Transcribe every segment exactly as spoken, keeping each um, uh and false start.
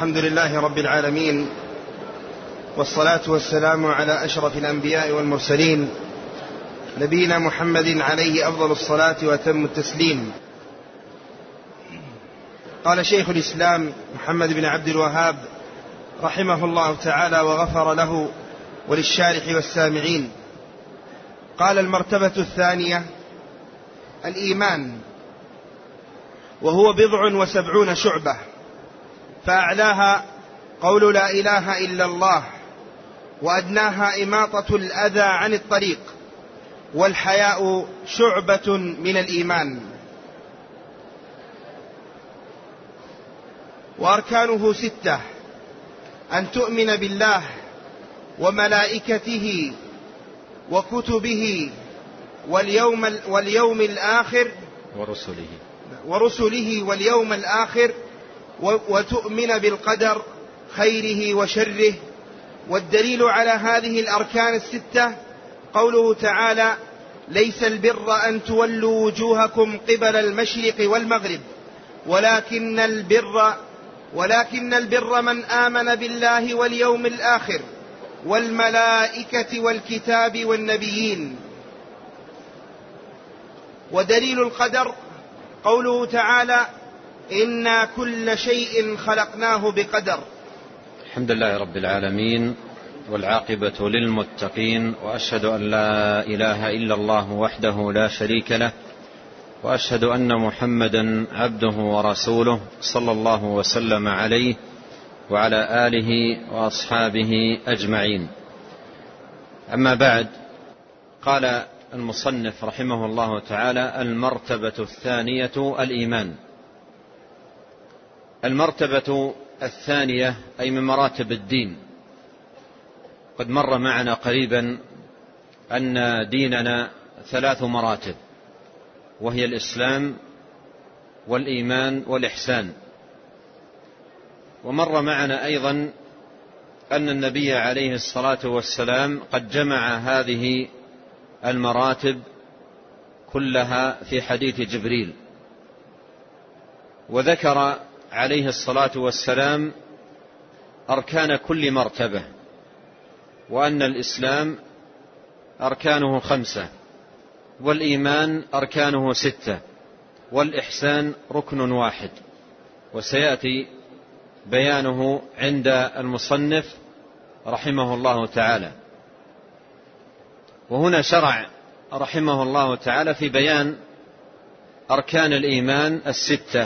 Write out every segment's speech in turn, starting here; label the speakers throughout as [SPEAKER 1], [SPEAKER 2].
[SPEAKER 1] الحمد لله رب العالمين، والصلاة والسلام على أشرف الأنبياء والمرسلين، نبينا محمد عليه أفضل الصلاة وأتم التسليم. قال شيخ الإسلام محمد بن عبد الوهاب رحمه الله تعالى وغفر له وللشارح والسامعين، قال: المرتبة الثانية الإيمان، وهو بضع وسبعون شعبة، فأعلاها قول لا إله إلا الله، وأدناها إماطة الأذى عن الطريق، والحياء شعبة من الإيمان. وأركانه ستة: أن تؤمن بالله وملائكته وكتبه واليوم, واليوم الآخر
[SPEAKER 2] ورسله
[SPEAKER 1] ورسله واليوم الآخر، وتؤمن بالقدر خيره وشره. والدليل على هذه الأركان الستة قوله تعالى: ليس البر أن تولوا وجوهكم قبل المشرق والمغرب، ولكن البر ولكن البر من آمن بالله واليوم الآخر والملائكة والكتاب والنبيين. ودليل القدر قوله تعالى: إنا كل شيء خلقناه بقدر.
[SPEAKER 2] الحمد لله رب العالمين، والعاقبة للمتقين، وأشهد أن لا إله إلا الله وحده لا شريك له، وأشهد أن محمدا عبده ورسوله صلى الله وسلم عليه وعلى آله وأصحابه أجمعين. أما بعد، قال المصنف رحمه الله تعالى: المرتبة الثانية الإيمان. المرتبة الثانية أي من مراتب الدين. قد مر معنا قريبا أن ديننا ثلاث مراتب، وهي الإسلام والإيمان والإحسان. ومر معنا أيضا أن النبي عليه الصلاة والسلام قد جمع هذه المراتب كلها في حديث جبريل، وذكر عليه الصلاة والسلام أركان كل مرتبة، وأن الإسلام أركانه خمسة، والإيمان أركانه ستة، والإحسان ركن واحد، وسيأتي بيانه عند المصنف رحمه الله تعالى. وهنا شرع رحمه الله تعالى في بيان أركان الإيمان الستة.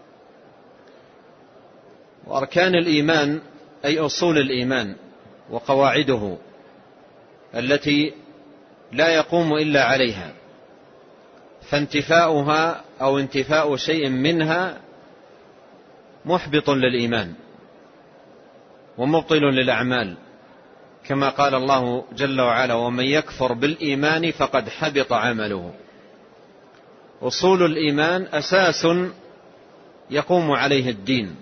[SPEAKER 2] وأركان الإيمان أي أصول الإيمان وقواعده التي لا يقوم إلا عليها، فانتفاؤها أو انتفاء شيء منها محبط للإيمان ومبطل للأعمال، كما قال الله جل وعلا: ومن يكفر بالإيمان فقد حبط عمله. أصول الإيمان أساس يقوم عليه الدين.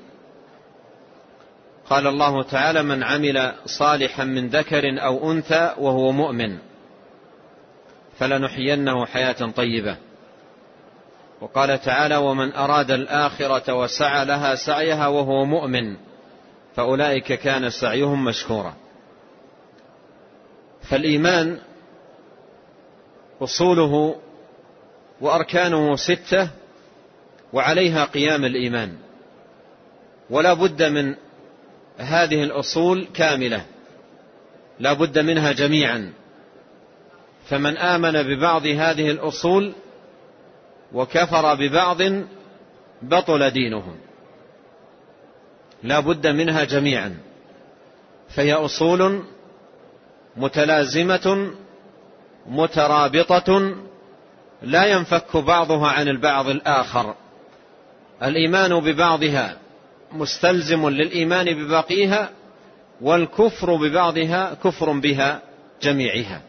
[SPEAKER 2] قال الله تعالى: من عمل صالحا من ذكر أو أنثى وهو مؤمن فلنحيينه حياة طيبة. وقال تعالى: ومن أراد الآخرة وسعى لها سعيها وهو مؤمن فأولئك كان سعيهم مشكورا. فالإيمان أصوله وأركانه ستة، وعليها قيام الإيمان، ولا بد من هذه الأصول كاملة، لا بد منها جميعا. فمن آمن ببعض هذه الأصول وكفر ببعض بطل دينه، لا بد منها جميعا، فهي أصول متلازمة مترابطة لا ينفك بعضها عن البعض الآخر. الإيمان ببعضها مستلزم للإيمان بباقيها، والكفر ببعضها كفر بها جميعها.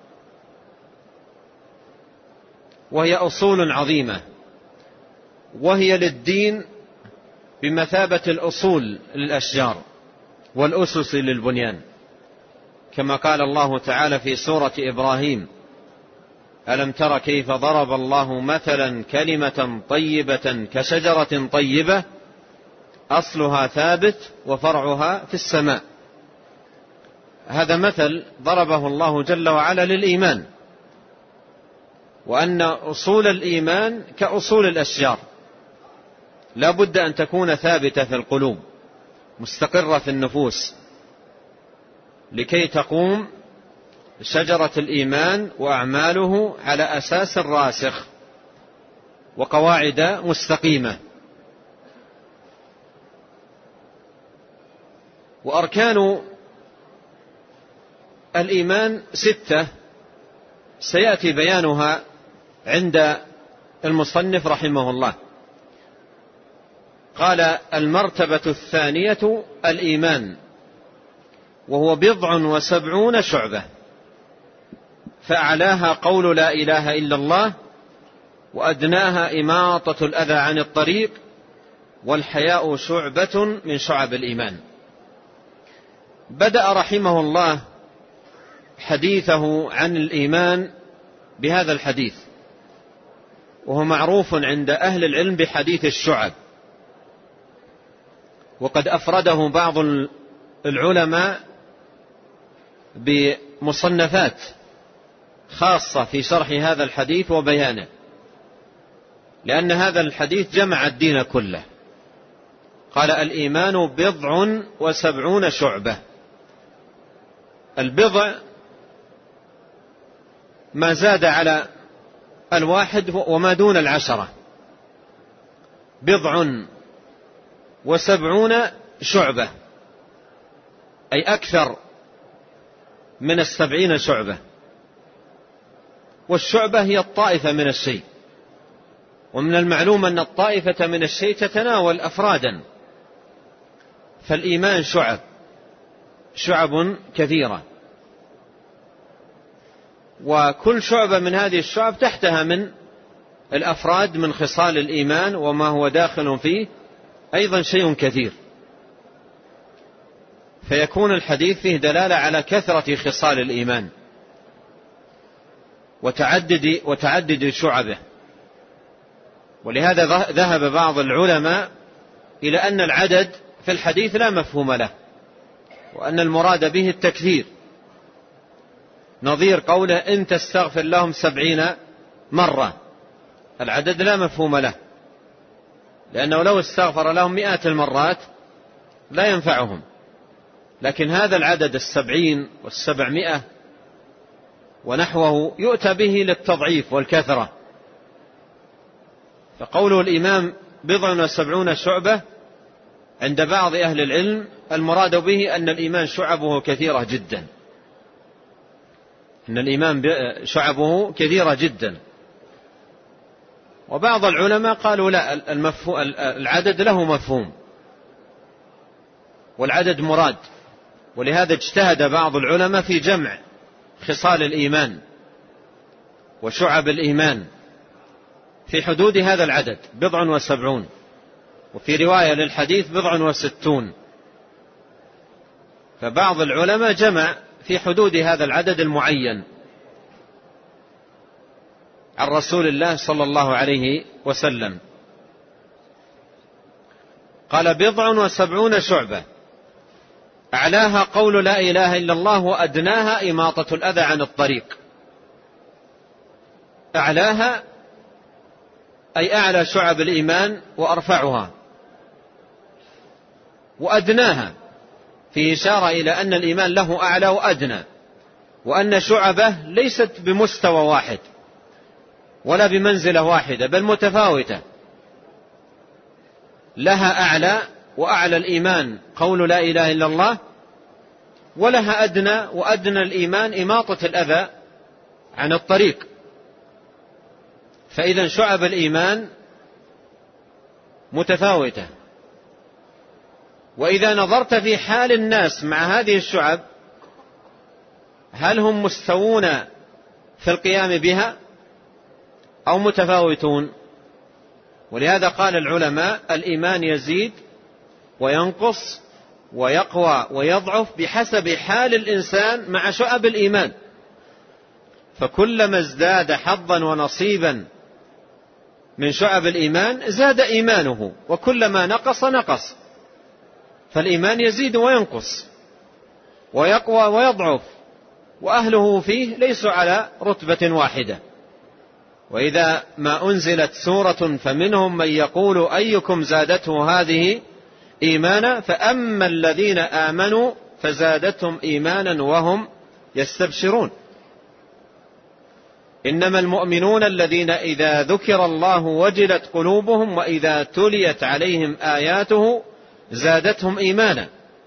[SPEAKER 2] وهي أصول عظيمة، وهي للدين بمثابة الأصول للأشجار والأسس للبنيان، كما قال الله تعالى في سورة إبراهيم: ألم تر كيف ضرب الله مثلا كلمة طيبة كشجرة طيبة أصلها ثابت وفرعها في السماء. هذا مثل ضربه الله جل وعلا للإيمان، وأن أصول الإيمان كأصول الأشجار، لا بد أن تكون ثابتة في القلوب مستقرة في النفوس لكي تقوم شجرة الإيمان وأعماله على أساس راسخ وقواعد مستقيمة. وأركان الإيمان ستة سيأتي بيانها عند المصنف رحمه الله. قال: المرتبة الثانية الإيمان، وهو بضع وسبعون شعبة، فأعلاها قول لا إله إلا الله، وأدناها إماطة الأذى عن الطريق، والحياء شعبة من شعب الإيمان. بدأ رحمه الله حديثه عن الإيمان بهذا الحديث، وهو معروف عند أهل العلم بحديث الشعب، وقد أفرده بعض العلماء بمصنفات خاصة في شرح هذا الحديث وبيانه، لأن هذا الحديث جمع الدين كله. قال: الإيمان بضع وسبعون شعبة. البضع ما زاد على الواحد وما دون العشرة، بضع وسبعون شعبة، أي أكثر من السبعين شعبة. والشعبة هي الطائفة من الشيء، ومن المعلوم أن الطائفة من الشيء تتناول أفرادا، فالإيمان شعب شعب كثيرة، وكل شعبة من هذه الشعب تحتها من الأفراد من خصال الإيمان وما هو داخل فيه أيضا شيء كثير، فيكون الحديث فيه دلالة على كثرة خصال الإيمان وتعدد وتعدد شعبه. ولهذا ذهب بعض العلماء إلى أن العدد في الحديث لا مفهوم له، وأن المراد به التكثير، نظير قوله: إن تستغفر لهم سبعين مرة. العدد لا مفهوم له، لأنه لو استغفر لهم مئات المرات لا ينفعهم، لكن هذا العدد السبعين والسبعمائة ونحوه يؤتى به للتضعيف والكثرة. فقوله الإمام بضع وسبعون شعبة عند بعض أهل العلم المراد به أن الإيمان شعبه كثيرة جدا، أن الإيمان شعبه كثيرة جدا. وبعض العلماء قالوا لا، العدد له مفهوم والعدد مراد، ولهذا اجتهد بعض العلماء في جمع خصال الإيمان وشعب الإيمان في حدود هذا العدد بضع وسبعون، وفي رواية للحديث بضع وستون. فبعض العلماء جمع في حدود هذا العدد المعين عن رسول الله صلى الله عليه وسلم. قال: بضع وسبعون شعبة، أعلاها قول لا إله إلا الله، وأدناها إماطة الأذى عن الطريق. أعلاها أي أعلى شعب الإيمان وأرفعها، وأدناها في إشارة إلى أن الإيمان له أعلى وأدنى، وأن شعبه ليست بمستوى واحد ولا بمنزلة واحدة، بل متفاوتة، لها أعلى، وأعلى الإيمان قول لا إله إلا الله، ولها أدنى، وأدنى الإيمان إماطة الأذى عن الطريق. فإذا شعب الإيمان متفاوتة. وإذا نظرت في حال الناس مع هذه الشعب، هل هم مستوون في القيام بها أو متفاوتون؟ ولهذا قال العلماء: الإيمان يزيد وينقص ويقوى ويضعف بحسب حال الإنسان مع شعب الإيمان، فكلما ازداد حظا ونصيبا من شعب الإيمان زاد إيمانه، وكلما نقص نقص. فالإيمان يزيد وينقص ويقوى ويضعف، وأهله فيه ليسوا على رتبة واحدة. وإذا ما أنزلت سورة فمنهم من يقول أيكم زادته هذه إيمانا فأما الذين آمنوا فزادتهم إيمانا وهم يستبشرون. إنما المؤمنون الذين إذا ذكر الله وجلت قلوبهم وإذا تليت عليهم آياته زادتهم إيمانا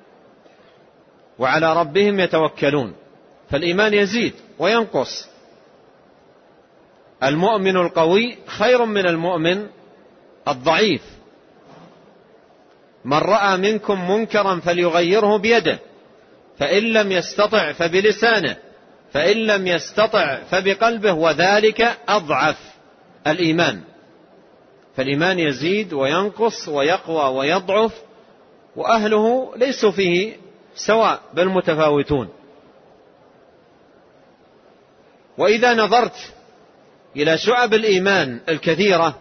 [SPEAKER 2] وعلى ربهم يتوكلون. فالإيمان يزيد وينقص. المؤمن القوي خير من المؤمن الضعيف. من رأى منكم منكرا فليغيره بيده، فإن لم يستطع فبلسانه، فإن لم يستطع فبقلبه، وذلك أضعف الإيمان. فالإيمان يزيد وينقص ويقوى ويضعف، وأهله ليسوا فيه سواء بل متفاوتون. وإذا نظرت إلى شعب الإيمان الكثيرة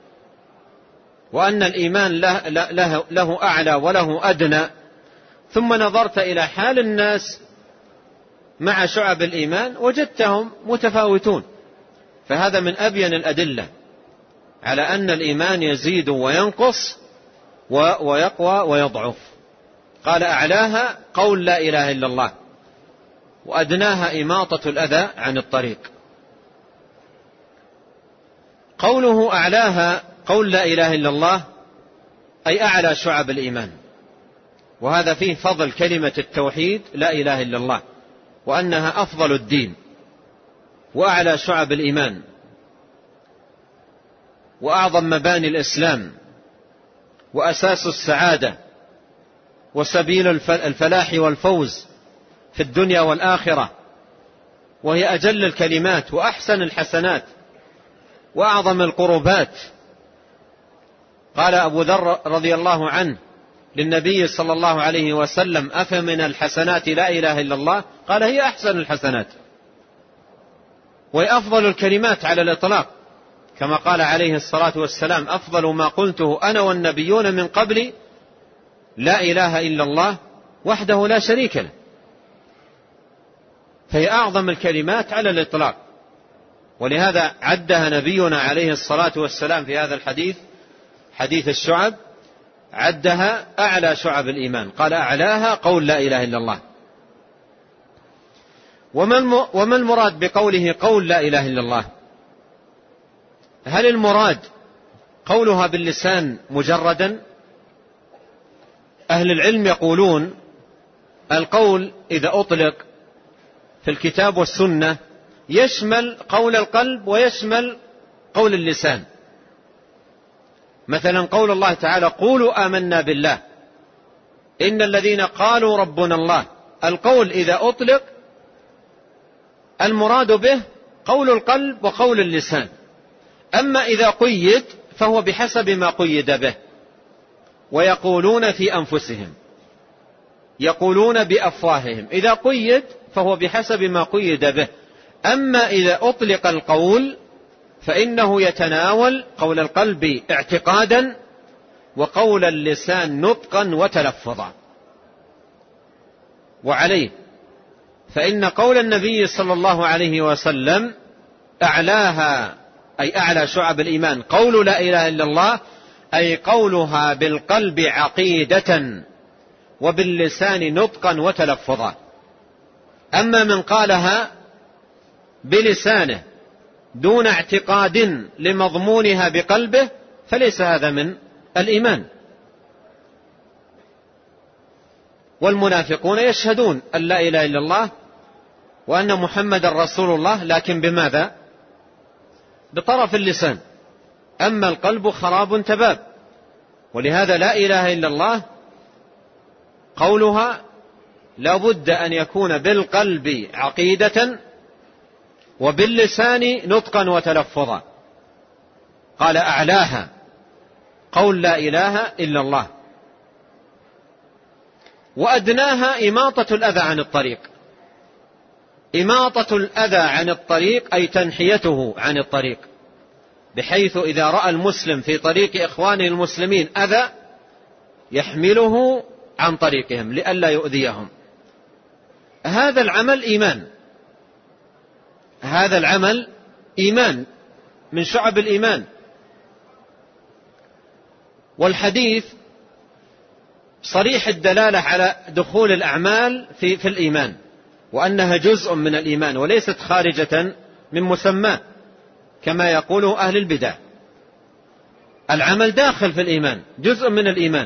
[SPEAKER 2] وأن الإيمان له, له, له أعلى وله أدنى، ثم نظرت إلى حال الناس مع شعب الإيمان وجدتهم متفاوتون. فهذا من أبين الأدلة على أن الإيمان يزيد وينقص ويقوى ويضعف. قال أعلاها قول لا إله إلا الله، وأدناها إماطة الأذى عن الطريق. قوله أعلاها قول لا إله إلا الله أي أعلى شعب الإيمان، وهذا فيه فضل كلمة التوحيد لا إله إلا الله، وأنها أفضل الدين وأعلى شعب الإيمان وأعظم مباني الإسلام وأساس السعادة وسبيل الفلاح والفوز في الدنيا والآخرة، وهي أجل الكلمات وأحسن الحسنات وأعظم القربات. قال أبو ذر رضي الله عنه للنبي صلى الله عليه وسلم أفمن الحسنات لا إله إلا الله؟ قال هي أحسن الحسنات وهي أفضل الكلمات على الإطلاق، كما قال عليه الصلاة والسلام أفضل ما قلته أنا والنبيون من قبلي لا إله إلا الله وحده لا شريك له. فهي أعظم الكلمات على الإطلاق، ولهذا عدها نبينا عليه الصلاة والسلام في هذا الحديث حديث الشعب، عدها أعلى شعب الإيمان، قال أعلاها قول لا إله إلا الله. وما المراد بقوله قول لا إله إلا الله؟ هل المراد قولها باللسان مجردا؟ أهل العلم يقولون القول إذا أطلق في الكتاب والسنة يشمل قول القلب ويشمل قول اللسان. مثلا قول الله تعالى قولوا آمنا بالله إن الذين قالوا ربنا الله، القول إذا أطلق المراد به قول القلب وقول اللسان. أما إذا قيد فهو بحسب ما قيد به. ويقولون في أنفسهم، يقولون بأفواههم، إذا قيد فهو بحسب ما قيد به. أما إذا أطلق القول فإنه يتناول قول القلب اعتقادا وقول اللسان نطقا وتلفظا. وعليه فإن قول النبي صلى الله عليه وسلم أعلاها أي أعلى شعب الإيمان قول لا إله إلا الله، أي قولها بالقلب عقيدة وباللسان نطقا وتلفظا. أما من قالها بلسانه دون اعتقاد لمضمونها بقلبه فليس هذا من الإيمان. والمنافقون يشهدون أن لا إله إلا الله وأن محمد رسول الله، لكن بماذا؟ بطرف اللسان، أما القلب خراب تباب. ولهذا لا إله إلا الله قولها لا بد أن يكون بالقلب عقيدة وباللسان نطقا وتلفظا. قال أعلاها قول لا إله إلا الله، وأدناها إماطة الأذى عن الطريق. إماطة الأذى عن الطريق أي تنحيته عن الطريق، بحيث إذا رأى المسلم في طريق إخوانه المسلمين أذى يحمله عن طريقهم لئلا يؤذيهم. هذا العمل إيمان، هذا العمل إيمان من شعب الإيمان. والحديث صريح الدلالة على دخول الأعمال في, في الإيمان، وأنها جزء من الإيمان وليست خارجة من مسماه كما يقول أهل البدع. العمل داخل في الإيمان، جزء من الإيمان.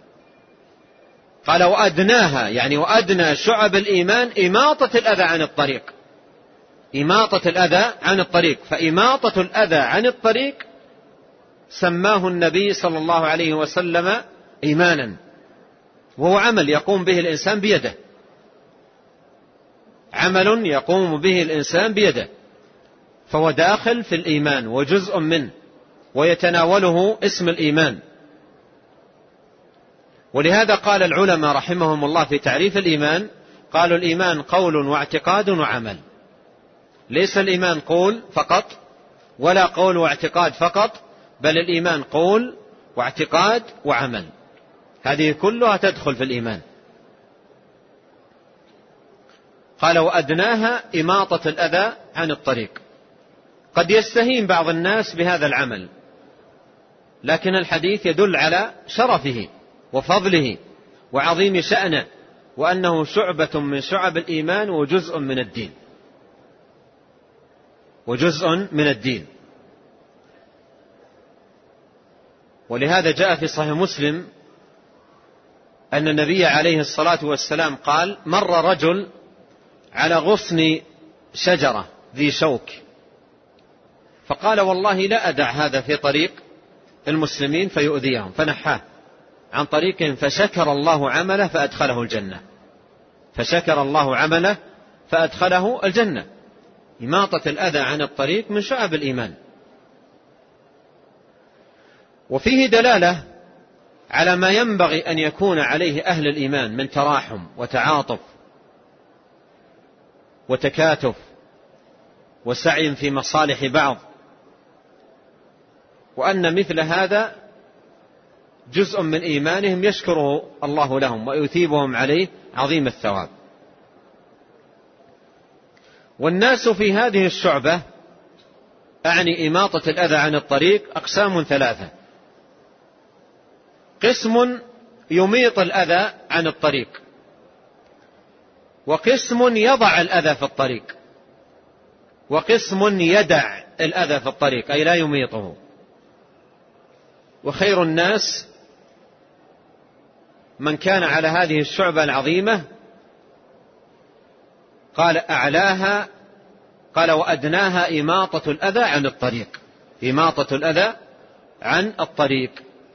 [SPEAKER 2] قال وأدناها، يعني وأدنى شعب الإيمان إماطة الأذى عن الطريق، إماطة الأذى عن الطريق. فإماطة الأذى عن الطريق سماه النبي صلى الله عليه وسلم إيمانا، وهو عمل يقوم به الإنسان بيده، عمل يقوم به الإنسان بيده، فهو داخل في الإيمان وجزء منه ويتناوله اسم الإيمان. ولهذا قال العلماء رحمهم الله في تعريف الإيمان، قالوا الإيمان قول واعتقاد وعمل. ليس الإيمان قول فقط ولا قول واعتقاد فقط، بل الإيمان قول واعتقاد وعمل، هذه كلها تدخل في الإيمان. قال وأدناها إماطة الأذى عن الطريق. قد يستهين بعض الناس بهذا العمل، لكن الحديث يدل على شرفه وفضله وعظيم شأنه، وأنه شعبة من شعب الإيمان وجزء من الدين، وجزء من الدين. ولهذا جاء في صحيح مسلم أن النبي عليه الصلاة والسلام قال مر رجل على غصن شجرة ذي شوك، فقال والله لا أدع هذا في طريق المسلمين فيؤذيهم، فنحاه عن طريقهم، فشكر الله عمله فأدخله الجنة، فشكر الله عمله فأدخله الجنة. إماطة الأذى عن الطريق من شعب الإيمان. وفيه دلالة على ما ينبغي أن يكون عليه أهل الإيمان من تراحم وتعاطف وتكاتف وسعي في مصالح بعض، وأن مثل هذا جزء من إيمانهم يشكره الله لهم ويثيبهم عليه عظيم الثواب. والناس في هذه الشعبة، أعني إماطة الأذى عن الطريق، أقسام ثلاثة: قسم يميط الأذى عن الطريق، وقسم يضع الأذى في الطريق، وقسم يدع الأذى في الطريق أي لا يميطه. وخير الناس من كان على هذه الشعبة العظيمة. قال أعلاها، قال وأدناها إماطة الأذى عن الطريق، إماطة الأذى عن الطريق.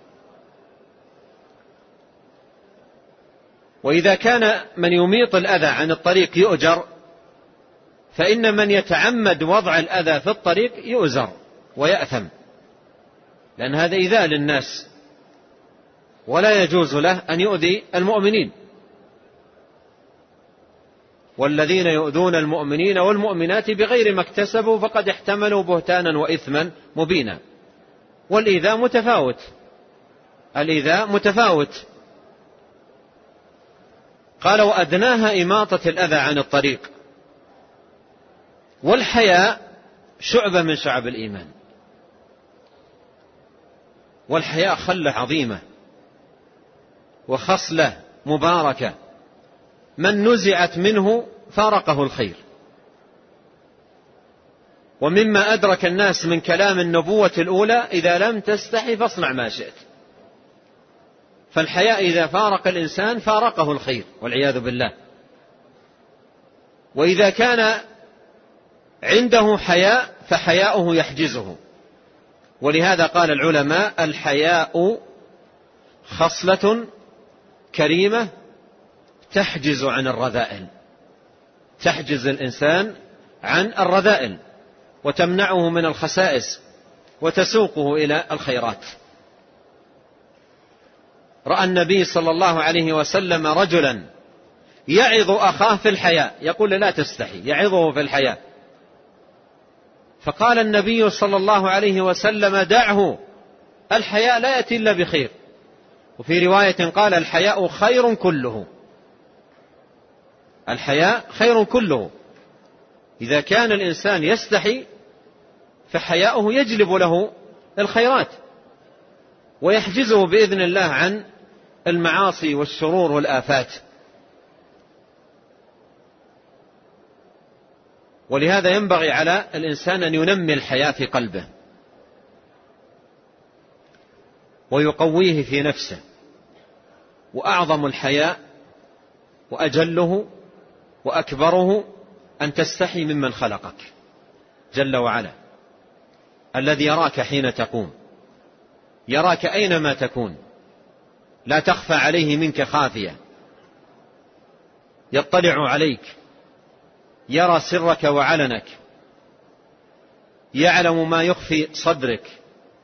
[SPEAKER 2] وإذا كان من يميط الأذى عن الطريق يؤجر، فإن من يتعمد وضع الأذى في الطريق يؤجر ويأثم، لأن هذا إيذاء للناس، ولا يجوز له أن يؤذي المؤمنين. والذين يؤذون المؤمنين والمؤمنات بغير ما اكتسبوا فقد احتملوا بهتانا وإثما مبينا. والإيذاء متفاوت، الإيذاء متفاوت. قال وأدناها إماطة الأذى عن الطريق. والحياء شعبة من شعب الإيمان، والحياء خلة عظيمة وخصلة مباركة، من نزعت منه فارقه الخير. ومما أدرك الناس من كلام النبوة الأولى إذا لم تستحي فاصنع ما شئت. فالحياء إذا فارق الإنسان فارقه الخير والعياذ بالله. وإذا كان عنده حياء فحياؤه يحجزه. ولهذا قال العلماء الحياء خصلة كريمة تحجز عن الرذائل، تحجز الإنسان عن الرذائل وتمنعه من الخسائس وتسوقه إلى الخيرات. رأى النبي صلى الله عليه وسلم رجلا يعظ أخاه في الحياء، يقول لا تستحي، يعظه في الحياء، فقال النبي صلى الله عليه وسلم دعه، الحياء لا يأتي إلا بخير، وفي رواية قال الحياء خير كله، الحياء خير كله. إذا كان الإنسان يستحي فحياؤه يجلب له الخيرات ويحجزه بإذن الله عن المعاصي والشرور والآفات. ولهذا ينبغي على الإنسان أن ينمي الحياء في قلبه ويقويه في نفسه. وأعظم الحياء وأجله وأكبره أن تستحي ممن خلقك جل وعلا، الذي يراك حين تقوم، يراك أينما تكون، لا تخفى عليه منك خافية، يطلع عليك، يرى سرك وعلنك، يعلم ما يخفي صدرك،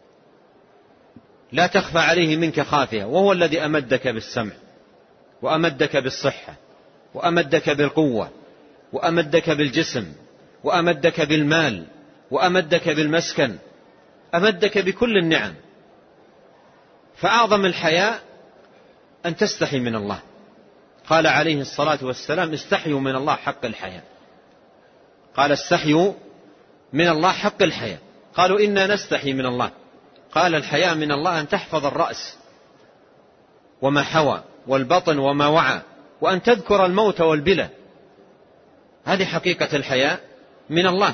[SPEAKER 2] لا تخفى عليه منك خافية. وهو الذي أمدك بالسمع وأمدك بالصحة وأمدك بالقوة وأمدك بالجسم وأمدك بالمال وأمدك بالمسكن، أمدك بكل النعم. فأعظم الحياء أن تستحي من الله. قال عليه الصلاة والسلام استحيوا من الله حق الحياء. قال استحيوا من الله حق الحياء. قالوا إنا نستحي من الله. قال الحياء من الله أن تحفظ الرأس وما حوى والبطن وما وعى، وأن تذكر الموت والبلى. هذه حقيقة الحياء من الله.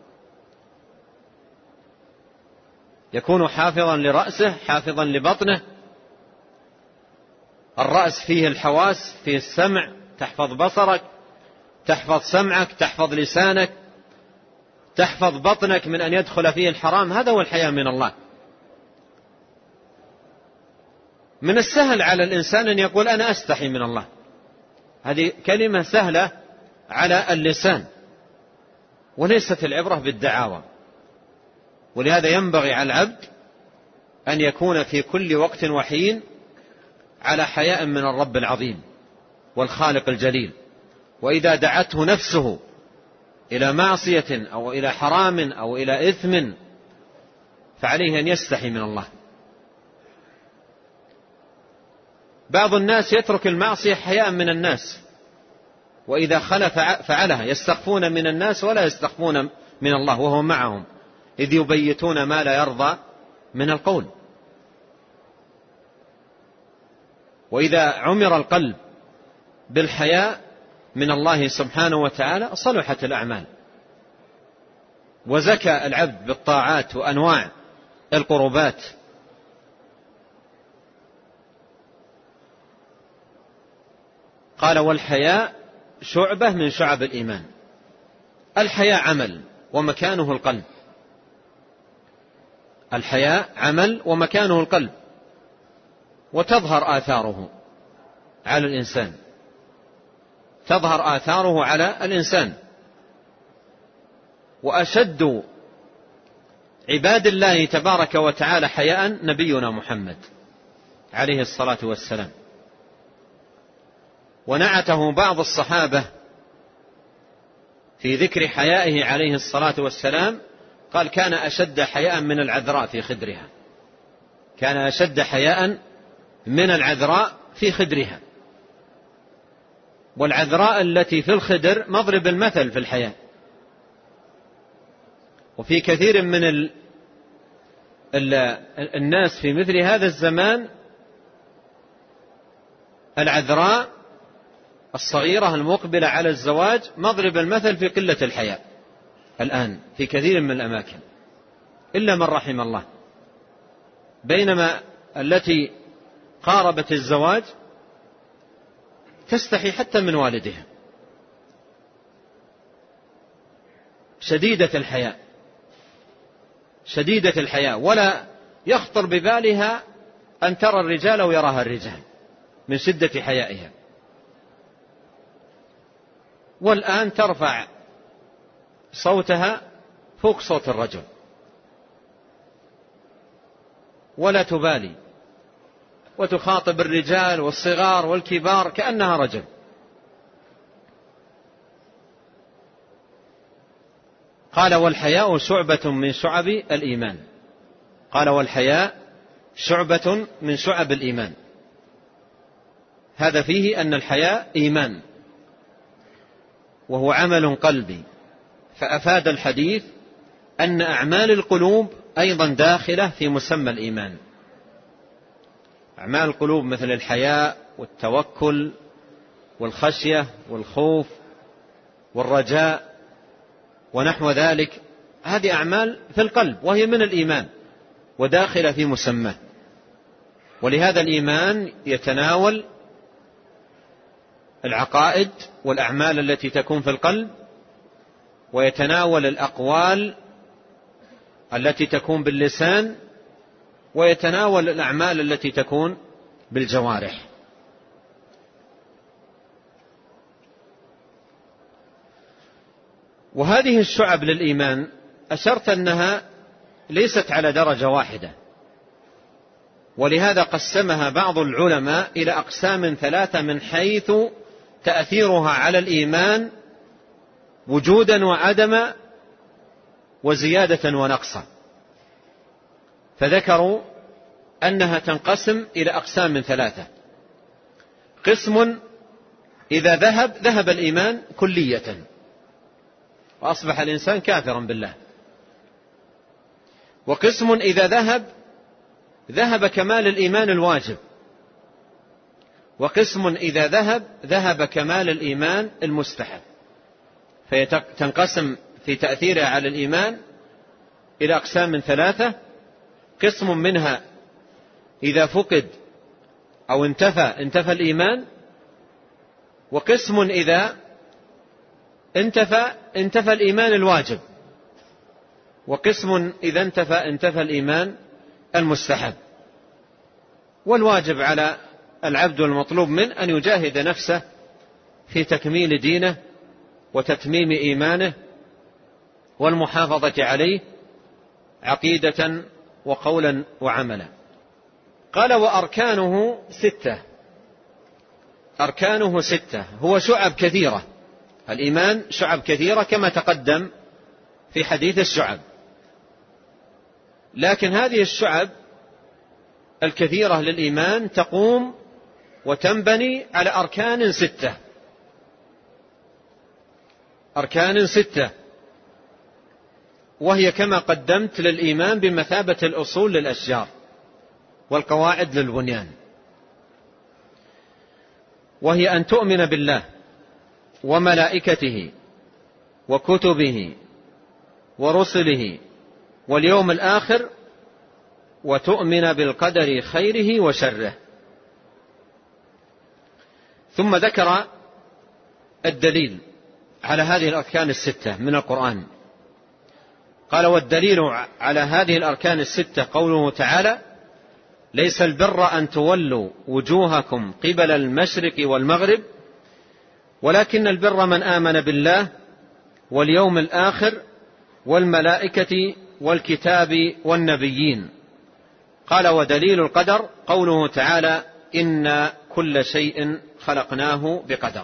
[SPEAKER 2] يكون حافظا لرأسه، حافظا لبطنه. الرأس فيه الحواس، فيه السمع، تحفظ بصرك، تحفظ سمعك، تحفظ لسانك، تحفظ بطنك من أن يدخل فيه الحرام. هذا هو الحياء من الله. من السهل على الإنسان أن يقول أنا أستحي من الله، هذه كلمة سهلة على اللسان، وليست العبرة بالدعاوى. ولهذا ينبغي على العبد أن يكون في كل وقت وحين على حياء من الرب العظيم والخالق الجليل. وإذا دعته نفسه إلى معصية أو إلى حرام أو إلى إثم فعليه أن يستحي من الله. بعض الناس يترك المعصية حياء من الناس، وإذا خلف فعلها. يستخفون من الناس ولا يستخفون من الله وهو معهم، إذ يبيتون ما لا يرضى من القول. وإذا عمر القلب بالحياء من الله سبحانه وتعالى صلحت الأعمال، وزكى العبد بالطاعات وأنواع القربات. قال والحياء شعبة من شعب الإيمان. الحياء عمل ومكانه القلب. الحياء عمل ومكانه القلب، وتظهر آثاره على الإنسان، تظهر آثاره على الإنسان. وأشد عباد الله تبارك وتعالى حياء نبينا محمد عليه الصلاة والسلام. ونعته بعض الصحابة في ذكر حيائه عليه الصلاة والسلام، قال كان أشد حياء من العذراء في خدرها. كان أشد حياء من العذراء في خدرها. والعذراء التي في الخدر مضرب المثل في الحياء. وفي كثير من ال ال الناس في مثل هذا الزمان العذراء الصغيرة المقبلة على الزواج مضرب المثل في قلة الحياء الآن في كثير من الأماكن إلا من رحم الله. بينما التي قاربت الزواج تستحي حتى من والدها، شديدة الحياء، شديدة الحياء، ولا يخطر ببالها أن ترى الرجال ويراها الرجال من شدة حيائها. والآن ترفع صوتها فوق صوت الرجل ولا تبالي، وتخاطب الرجال والصغار والكبار كأنها رجل. قال والحياء شعبة من شعب الإيمان. قال والحياء شعبة من شعب الإيمان. هذا فيه أن الحياء إيمان وهو عمل قلبي، فأفاد الحديث أن أعمال القلوب أيضا داخلة في مسمى الإيمان. أعمال القلوب مثل الحياء والتوكل والخشية والخوف والرجاء ونحو ذلك، هذه أعمال في القلب وهي من الإيمان وداخلة في مسماه. ولهذا الإيمان يتناول العقائد والأعمال التي تكون في القلب، ويتناول الأقوال التي تكون باللسان، ويتناول الأعمال التي تكون بالجوارح. وهذه الشعب للإيمان أشرت أنها ليست على درجة واحدة، ولهذا قسمها بعض العلماء إلى أقسام ثلاثة من حيث تأثيرها على الإيمان وجودا وعدما وزيادة ونقصا. فذكروا أنها تنقسم إلى أقسام ثلاثة: قسم إذا ذهب ذهب الإيمان كلية وأصبح الإنسان كافرا بالله، وقسم إذا ذهب ذهب كمال الإيمان الواجب، وقسم إذا ذهب ذهب كمال الإيمان المستحب. فتنقسم في تأثيرها على الإيمان إلى أقسام ثلاثة: قسم منها إذا فقد أو انتفى انتفى الإيمان، وقسم إذا انتفى انتفى الإيمان الواجب، وقسم إذا انتفى انتفى الإيمان المستحب. والواجب على العبد المطلوب من أن يجاهد نفسه في تكميل دينه وتتميم إيمانه والمحافظة عليه عقيدة وقولا وعملا. قال: وأركانه ستة. أركانه ستة، هو شعب كثيرة. الإيمان شعب كثيرة كما تقدم في حديث الشعب، لكن هذه الشعب الكثيرة للإيمان تقوم وتنبني على أركان ستة. أركان ستة، وهي كما قدمت للإيمان بمثابة الأصول للأشجار والقواعد للبنيان. وهي أن تؤمن بالله وملائكته وكتبه ورسله واليوم الآخر، وتؤمن بالقدر خيره وشره. ثم ذكر الدليل على هذه الأركان الستة من القرآن. قال: والدليل على هذه الأركان الستة قوله تعالى: ليس البر أن تولوا وجوهكم قبل المشرق والمغرب ولكن البر من آمن بالله واليوم الآخر والملائكة والكتاب والنبيين. قال: ودليل القدر قوله تعالى: إن كل شيء خلقناه بقدر.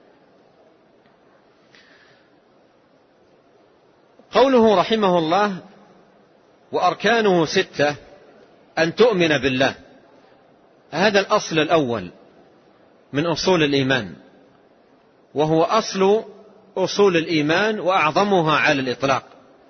[SPEAKER 2] قوله رحمه الله: وأركانه ستة، أن تؤمن بالله. هذا الأصل الأول من أصول الإيمان، وهو أصل أصول الإيمان وأعظمها على الإطلاق،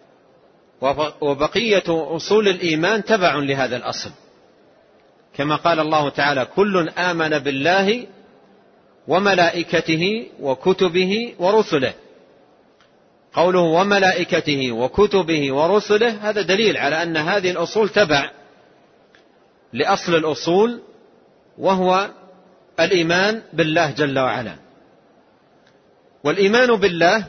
[SPEAKER 2] وبقية أصول الإيمان تبع لهذا الأصل، كما قال الله تعالى: كل آمن بالله وملائكته وكتبه ورسله. قوله وملائكته وكتبه ورسله هذا دليل على أن هذه الأصول تبع لأصل الأصول، وهو الإيمان بالله جل وعلا. والإيمان بالله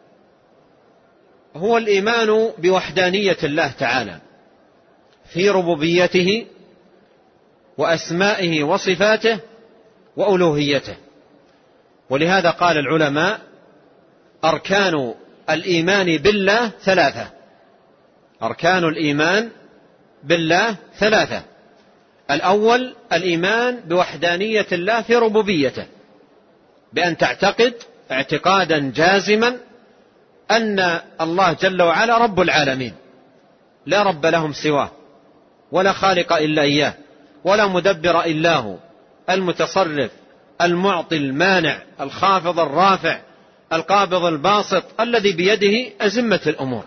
[SPEAKER 2] هو الإيمان بوحدانية الله تعالى في ربوبيته وأسمائه وصفاته وألوهيته. ولهذا قال العلماء: أركان الإيمان بالله ثلاثة. أركان الإيمان بالله ثلاثة: الأول الإيمان بوحدانية الله في ربوبيته، بأن تعتقد اعتقادا جازما أن الله جل وعلا رب العالمين، لا رب لهم سواه، ولا خالق إلا إياه، ولا مدبر إلا هو، المتصرف المعطي المانع الخافض الرافع القابض الباسط الذي بيده أزمة الأمور.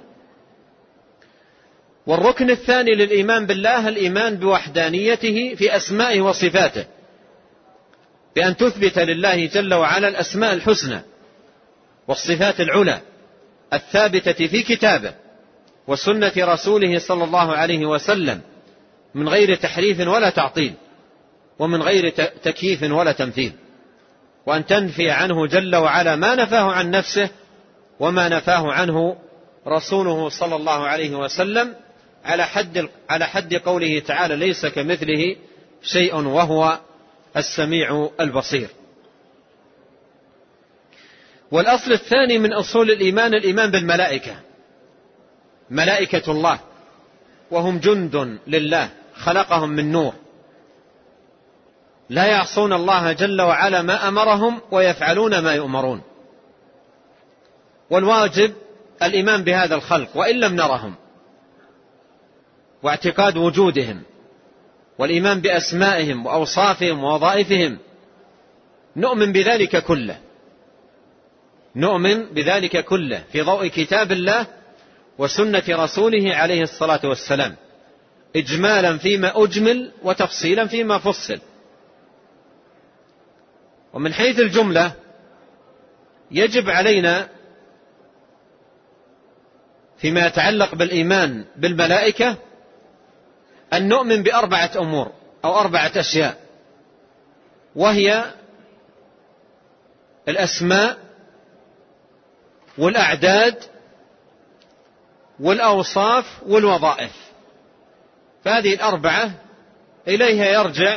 [SPEAKER 2] والركن الثاني للإيمان بالله الإيمان بوحدانيته في أسمائه وصفاته، بأن تثبت لله جل وعلا الأسماء الحسنى والصفات العلى الثابتة في كتابه وسنة رسوله صلى الله عليه وسلم من غير تحريف ولا تعطيل ومن غير تكييف ولا تمثيل، وأن تنفي عنه جل وعلا ما نفاه عن نفسه وما نفاه عنه رسوله صلى الله عليه وسلم على حد على حد قوله تعالى: ليس كمثله شيء وهو السميع البصير. والأصل الثاني من أصول الإيمان الإيمان بالملائكة، ملائكة الله، وهم جند لله خلقهم من نور، لا يعصون الله جل وعلا ما أمرهم ويفعلون ما يؤمرون. والواجب الإيمان بهذا الخلق وإن لم نرهم، واعتقاد وجودهم، والإيمان بأسمائهم وأوصافهم ووظائفهم، نؤمن بذلك كله، نؤمن بذلك كله في ضوء كتاب الله وسنة رسوله عليه الصلاة والسلام، إجمالا فيما أجمل وتفصيلا فيما فصل. ومن حيث الجملة يجب علينا فيما يتعلق بالإيمان بالملائكة أن نؤمن بأربعة أمور أو أربعة أشياء، وهي الأسماء والأعداد والأوصاف والوظائف. فهذه الأربعة إليها يرجع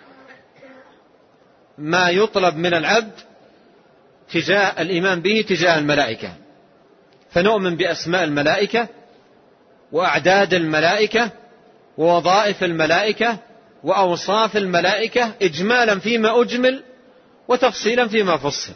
[SPEAKER 2] ما يطلب من العبد تجاه الإيمان به تجاه الملائكة. فنؤمن بأسماء الملائكة وأعداد الملائكة ووظائف الملائكة وأوصاف الملائكة، إجمالا فيما أجمل وتفصيلا فيما فصل.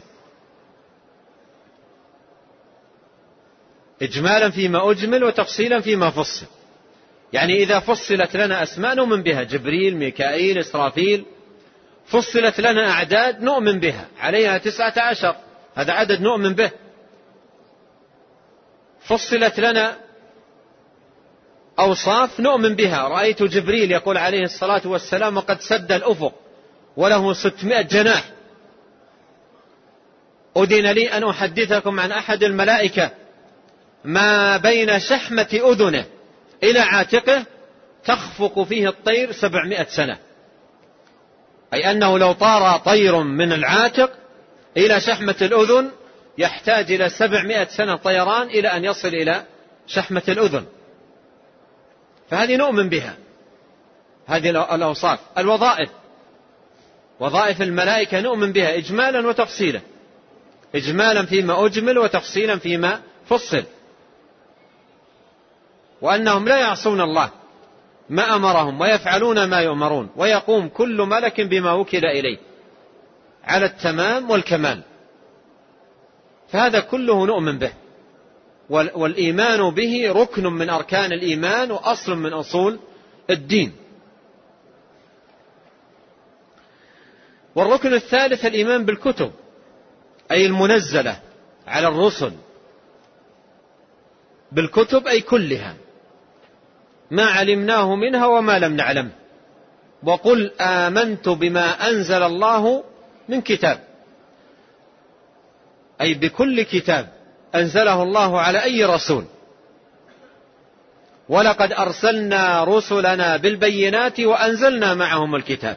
[SPEAKER 2] إجمالا فيما أجمل وتفصيلا فيما فصل، يعني إذا فصلت لنا أسماء نؤمن بها، جبريل ميكائيل إسرافيل. فصلت لنا أعداد نؤمن بها، عليها تسعة عشر، هذا عدد نؤمن به. فصلت لنا أوصاف نؤمن بها، رأيت جبريل يقول عليه الصلاة والسلام: وقد سد الأفق وله ستمائة جناح. أذن لي أن أحدثكم عن أحد الملائكة ما بين شحمة أذنه إلى عاتقه تخفق فيه الطير سبعمائة سنة، أي أنه لو طار طير من العاتق إلى شحمة الأذن يحتاج إلى سبعمائة سنة طيران إلى أن يصل إلى شحمة الأذن. فهذه نؤمن بها، هذه الأوصاف. الوظائف، وظائف الملائكة نؤمن بها إجمالا وتفصيلا، إجمالا فيما أجمل وتفصيلا فيما فصل، وأنهم لا يعصون الله ما أمرهم ويفعلون ما يؤمرون، ويقوم كل ملك بما وكل إليه على التمام والكمال. فهذا كله نؤمن به، والإيمان به ركن من أركان الإيمان وأصل من أصول الدين. والركن الثالث الإيمان بالكتب، أي المنزلة على الرسل، بالكتب أي كلها، ما علمناه منها وما لم نعلم. وقل آمنت بما أنزل الله من كتاب، أي بكل كتاب أنزله الله على أي رسول. ولقد أرسلنا رسلنا بالبينات وأنزلنا معهم الكتاب.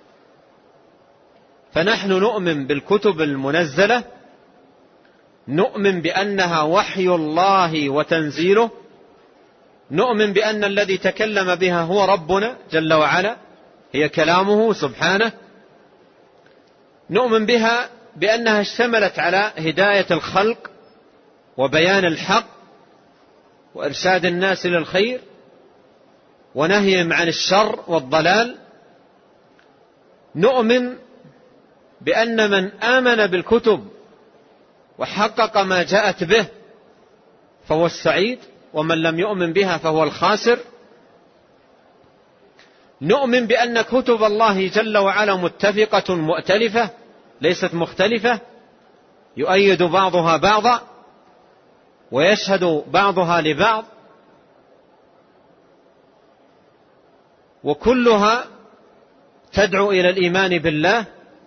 [SPEAKER 2] فنحن نؤمن بالكتب المنزلة، نؤمن بأنها وحي الله وتنزيله، نؤمن بأن الذي تكلم بها هو ربنا جل وعلا، هي كلامه سبحانه. نؤمن بها بأنها اشتملت على هداية الخلق وبيان الحق وإرشاد الناس للخير ونهيهم عن الشر والضلال. نؤمن بأن من آمن بالكتب وحقق ما جاءت به فهو السعيد، ومن لم يؤمن بها فهو الخاسر. نؤمن بأن كتب الله جل وعلا متفقة مؤتلفة ليست مختلفة، يؤيد بعضها بعضا ويشهد بعضها لبعض، وكلها تدعو إلى الإيمان بالله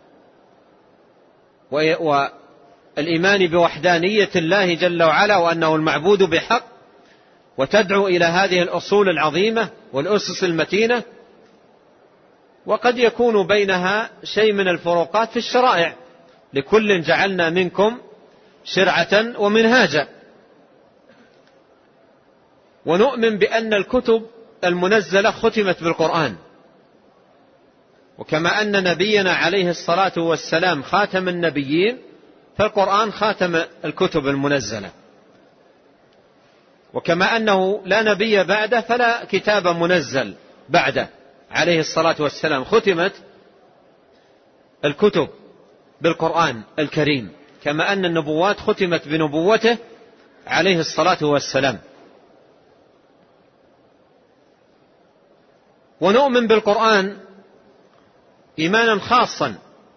[SPEAKER 2] والإيمان بوحدانية الله جل وعلا وأنه المعبود بحق، وتدعو إلى هذه الأصول العظيمة والأسس المتينة. وقد يكون بينها شيء من الفروقات في الشرائع، لكل جعلنا منكم شرعة ومنهاجا. ونؤمن بأن الكتب المنزلة ختمت بالقرآن، وكما أن نبينا عليه الصلاة والسلام خاتم النبيين، فالقرآن خاتم الكتب المنزلة. وكما أنه لا نبي بعده فلا كتاب منزل بعده عليه الصلاة والسلام، ختمت الكتب بالقرآن الكريم، كما أن النبوات ختمت بنبوته عليه الصلاة والسلام. ونؤمن بالقرآن إيمانا خاصا،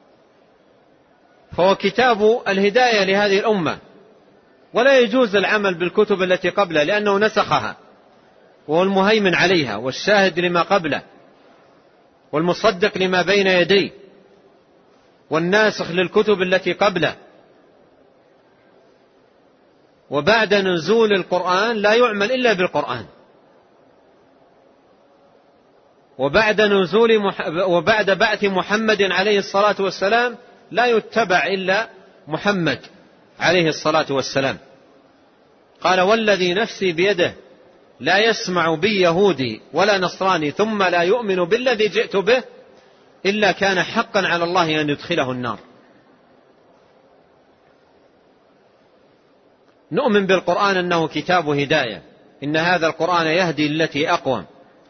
[SPEAKER 2] فهو كتاب الهداية لهذه الأمة، ولا يجوز العمل بالكتب التي قبله لأنه نسخها، وهو المهيمن عليها والشاهد لما قبله والمصدق لما بين يديه والناسخ للكتب التي قبله. وبعد نزول القرآن لا يعمل إلا بالقرآن، وبعد نزول مح... وبعد بعث محمد عليه الصلاة والسلام لا يتبع إلا محمد عليه الصلاة والسلام. قال: والذي نفسي بيده لا يسمع بي يهودي ولا نصراني ثم لا يؤمن بالذي جئت به إلا كان حقا على الله أن يدخله النار. نؤمن بالقرآن أنه كتاب هداية، إن هذا القرآن يهدي التي أقوم،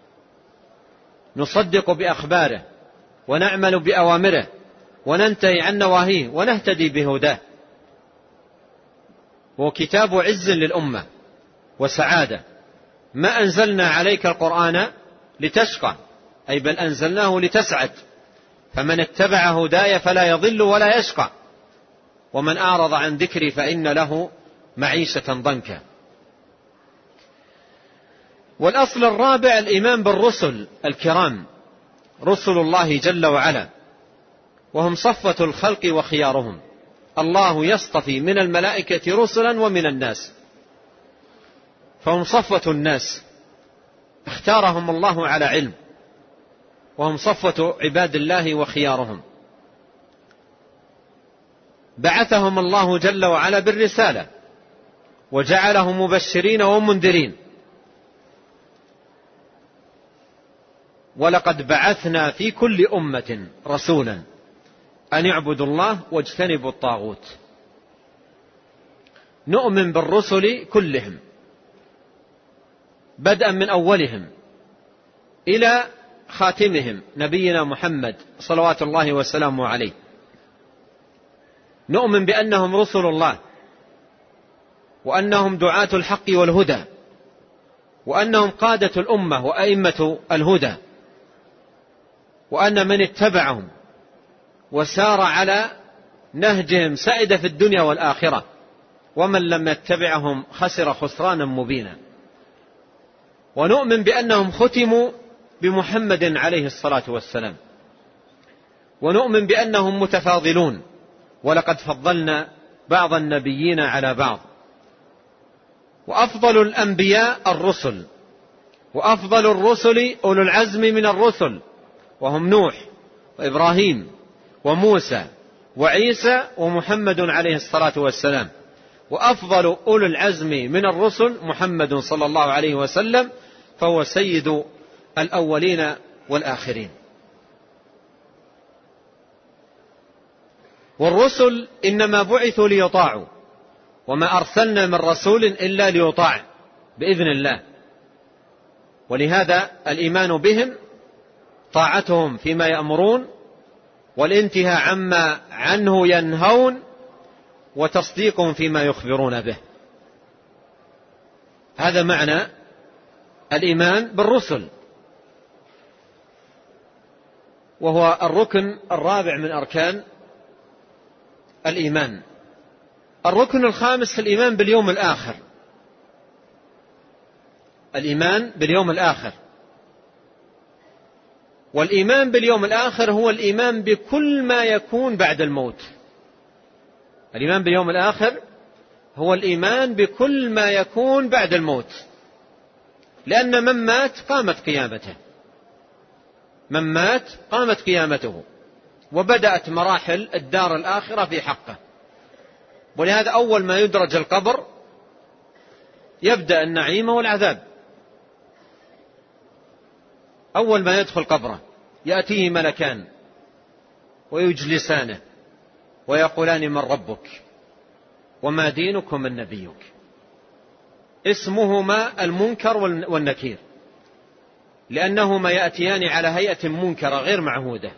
[SPEAKER 2] نصدق بأخباره ونعمل بأوامره وننتهي عن نواهيه ونهتدي بهداه. هو كتاب عز للأمة وسعادة. ما أنزلنا عليك القرآن لتشقى، أي بل أنزلناه لتسعد، فمن اتبع هداي فلا يضل ولا يشقى، ومن أعرض عن ذكري فإن له معيشة ضنكا. والأصل الرابع الإيمان بالرسل الكرام، رسل الله جل وعلا، وهم صفوة الخلق وخيارهم. الله يصطفي من الملائكة رسلا ومن الناس، فهم صفوة الناس، اختارهم الله على علم، وهم صفوة عباد الله وخيارهم. بعثهم الله جل وعلا بالرسالة وجعلهم مبشرين ومنذرين. ولقد بعثنا في كل أمة رسولا أن يعبدوا الله واجتنبوا الطاغوت. نؤمن بالرسل كلهم بدءا من أولهم إلى خاتمهم نبينا محمد صلوات الله وسلامه عليه. نؤمن بأنهم رسل الله، وأنهم دعاة الحق والهدى، وأنهم قادة الأمة وأئمة الهدى، وأن من اتبعهم وسار على نهجهم سعد في الدنيا والآخرة، ومن لم يتبعهم خسر خسرانا مبينا. ونؤمن بأنهم ختموا بمحمد عليه الصلاة والسلام، ونؤمن بأنهم متفاضلون، ولقد فضلنا بعض النبيين على بعض. وأفضل الأنبياء الرسل، وأفضل الرسل أولو العزم من الرسل، وهم نوح وإبراهيم وموسى وعيسى ومحمد عليه الصلاة والسلام. وأفضل أولو العزم من الرسل محمد صلى الله عليه وسلم، فهو سيد الأولين والآخرين. والرسل إنما بعثوا ليطاعوا، وما أرسلنا من رسول إلا ليطاع بإذن الله. ولهذا الإيمان بهم طاعتهم فيما يأمرون، والانتهاء عما عنه ينهون، وتصديقهم فيما يخبرون به. هذا معنى الإيمان بالرسل، وهو الركن الرابع من أركان الإيمان. الركن الخامس الإيمان باليوم الآخر، الإيمان باليوم الآخر. والإيمان باليوم الآخر هو الإيمان بكل ما يكون بعد الموت. الإيمان باليوم الآخر هو الإيمان بكل ما يكون بعد الموت، لأن من مات قامت قيامته، من مات قامت قيامته، وبدأت مراحل الدار الآخرة في حقه. ولهذا أول ما يدرج القبر يبدأ النعيم والعذاب. أول ما يدخل قبره يأتيه ملكان ويجلسانه ويقولان من ربك وما دينك ومن نبيك. اسمهما المنكر والنكير، لأنهما يأتيان على هيئة منكرة غير معهودة،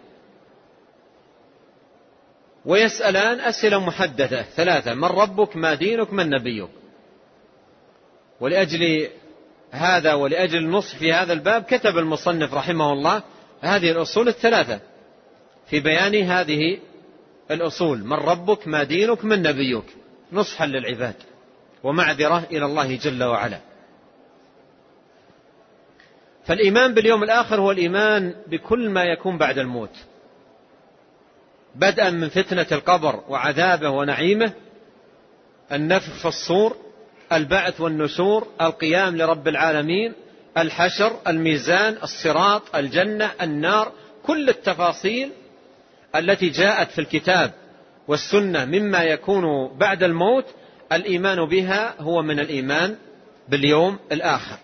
[SPEAKER 2] ويسألان أسئلة محددة ثلاثة: من ربك، ما دينك، من نبيك. ولأجل هذا ولأجل النص في هذا الباب كتب المصنف رحمه الله هذه الأصول الثلاثة في بيان هذه الأصول: من ربك، ما دينك، من نبيك، نصحا للعباد ومعذرة إلى الله جل وعلا. فالإيمان باليوم الآخر هو الإيمان بكل ما يكون بعد الموت، بدءا من فتنة القبر وعذابه ونعيمه، النفخ في الصور، البعث والنشور، القيام لرب العالمين، الحشر، الميزان، الصراط، الجنة، النار، كل التفاصيل التي جاءت في الكتاب والسنة مما يكون بعد الموت، الإيمان بها هو من الإيمان باليوم الآخر.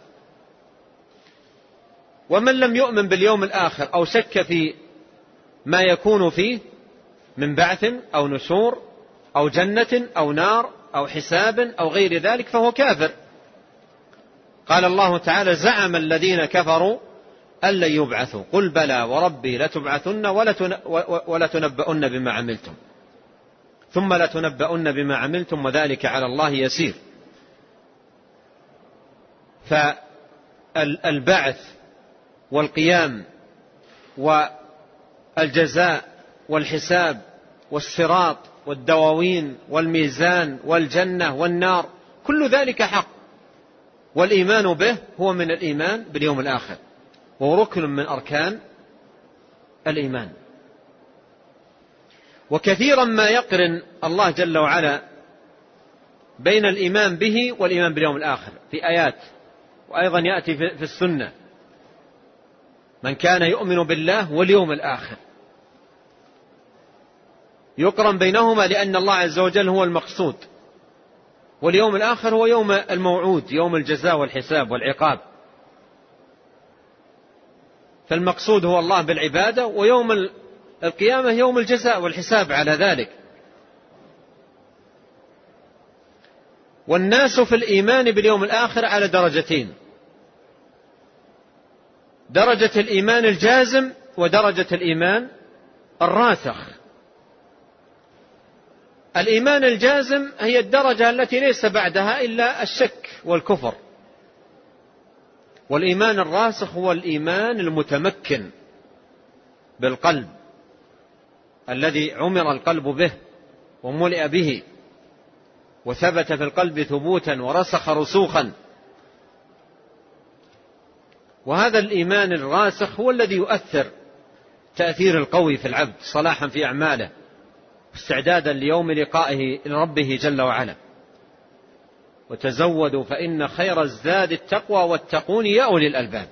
[SPEAKER 2] ومن لم يؤمن باليوم الآخر أو شك في ما يكون فيه من بعث أو نشور أو جنة أو نار أو حساب أو غير ذلك فهو كافر. قال الله تعالى: زعم الذين كفروا أن لن يبعثوا قل بلى وربي لتبعثن ولتنبؤن بما عملتم ثم لتنبؤن بما عملتم وذلك على الله يسير. فالبعث والقيام والجزاء والحساب والصراط والدواوين والميزان والجنة والنار كل ذلك حق، والإيمان به هو من الإيمان باليوم الآخر، وهو ركن من أركان الإيمان. وكثيرا ما يقرن الله جل وعلا بين الإيمان به والإيمان باليوم الآخر في آيات، وأيضا يأتي في السنة: من كان يؤمن بالله واليوم الآخر. يقرن بينهما لأن الله عز وجل هو المقصود، واليوم الآخر هو يوم الموعود، يوم الجزاء والحساب والعقاب. فالمقصود هو الله بالعبادة، ويوم القيامة يوم الجزاء والحساب على ذلك. والناس في الإيمان باليوم الآخر على درجتين: درجة الإيمان الجازم ودرجة الإيمان الراسخ. الإيمان الجازم هي الدرجة التي ليس بعدها إلا الشك والكفر، والإيمان الراسخ هو الإيمان المتمكن بالقلب الذي عمر القلب به وملئ به وثبت في القلب ثبوتا ورسخ رسوخا. وهذا الإيمان الراسخ هو الذي يؤثر تأثير القوي في العبد صلاحا في أعماله استعدادا ليوم لقائه لربه جل وعلا. وتزودوا فإن خير الزاد التقوى واتقون يا أولي الألباب.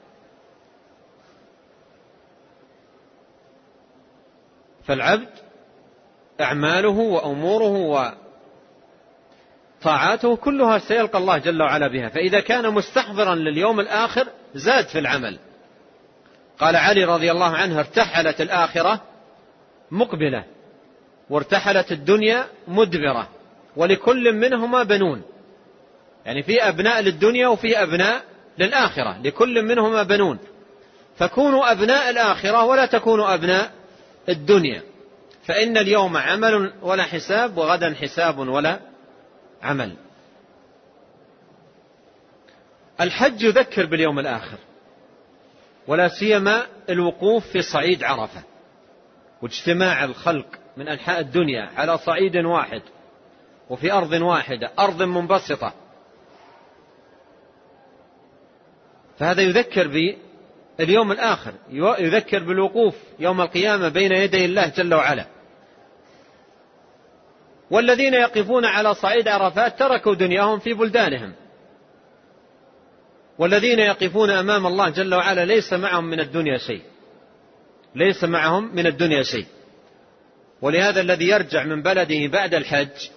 [SPEAKER 2] فالعبد أعماله وأموره وطاعاته كلها سيلقى الله جل وعلا بها، فإذا كان مستحضرا لليوم الآخر زاد في العمل. قال علي رضي الله عنه: ارتحلت الآخرة مقبلة وارتحلت الدنيا مدبرة ولكل منهما بنون. يعني في أبناء للدنيا وفي أبناء للآخرة، لكل منهما بنون، فكونوا أبناء الآخرة ولا تكونوا أبناء الدنيا، فإن اليوم عمل ولا حساب وغدا حساب ولا عمل. الحج يذكر باليوم الآخر، ولا سيما الوقوف في صعيد عرفة واجتماع الخلق من أنحاء الدنيا على صعيد واحد وفي أرض واحدة، أرض منبسطة، فهذا يذكر باليوم الآخر، يذكر بالوقوف يوم القيامة بين يدي الله جل وعلا. والذين يقفون على صعيد عرفات تركوا دنياهم في بلدانهم، والذين يقفون أمام الله جل وعلا ليس معهم من الدنيا شيء، ليس معهم من الدنيا شيء. ولهذا الذي يرجع من بلده بعد الحج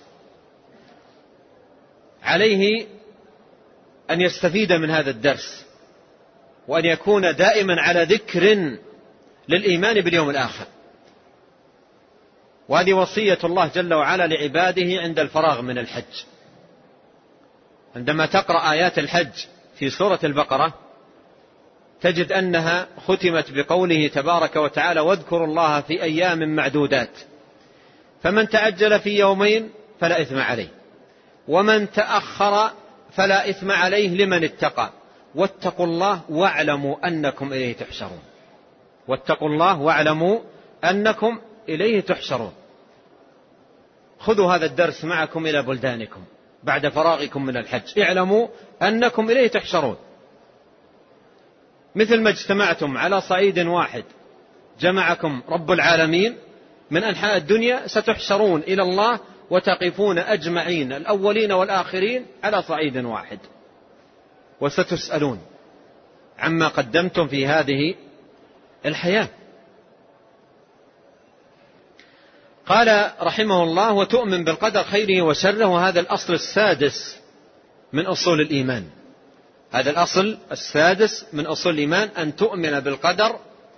[SPEAKER 2] عليه أن يستفيد من هذا الدرس، وأن يكون دائما على ذكر للإيمان باليوم الآخر. وهذه وصية الله جل وعلا لعباده عند الفراغ من الحج. عندما تقرأ آيات الحج في سورة البقرة تجد أنها ختمت بقوله تبارك وتعالى: واذكروا الله في أيام معدودات، فمن تعجل في يومين فلا إثم عليه، ومن تأخر فلا إثم عليه لمن اتقى، واتقوا الله واعلموا أنكم إليه تحشرون. واتقوا الله واعلموا أنكم إليه تحشرون. خذوا هذا الدرس معكم إلى بلدانكم بعد فراغكم من الحج، اعلموا أنكم إليه تحشرون. مثل ما اجتمعتم على صعيد واحد جمعكم رب العالمين من أنحاء الدنيا، ستحشرون إلى الله وتقفون أجمعين الأولين والآخرين على صعيد واحد، وستسألون عما قدمتم في هذه الحياة. قال رحمه الله: وتؤمن بالقدر خيره وشره. وهذا الأصل السادس من أصول الإيمان. هذا الأصل السادس من أصول الإيمان، أن تؤمن بالقدر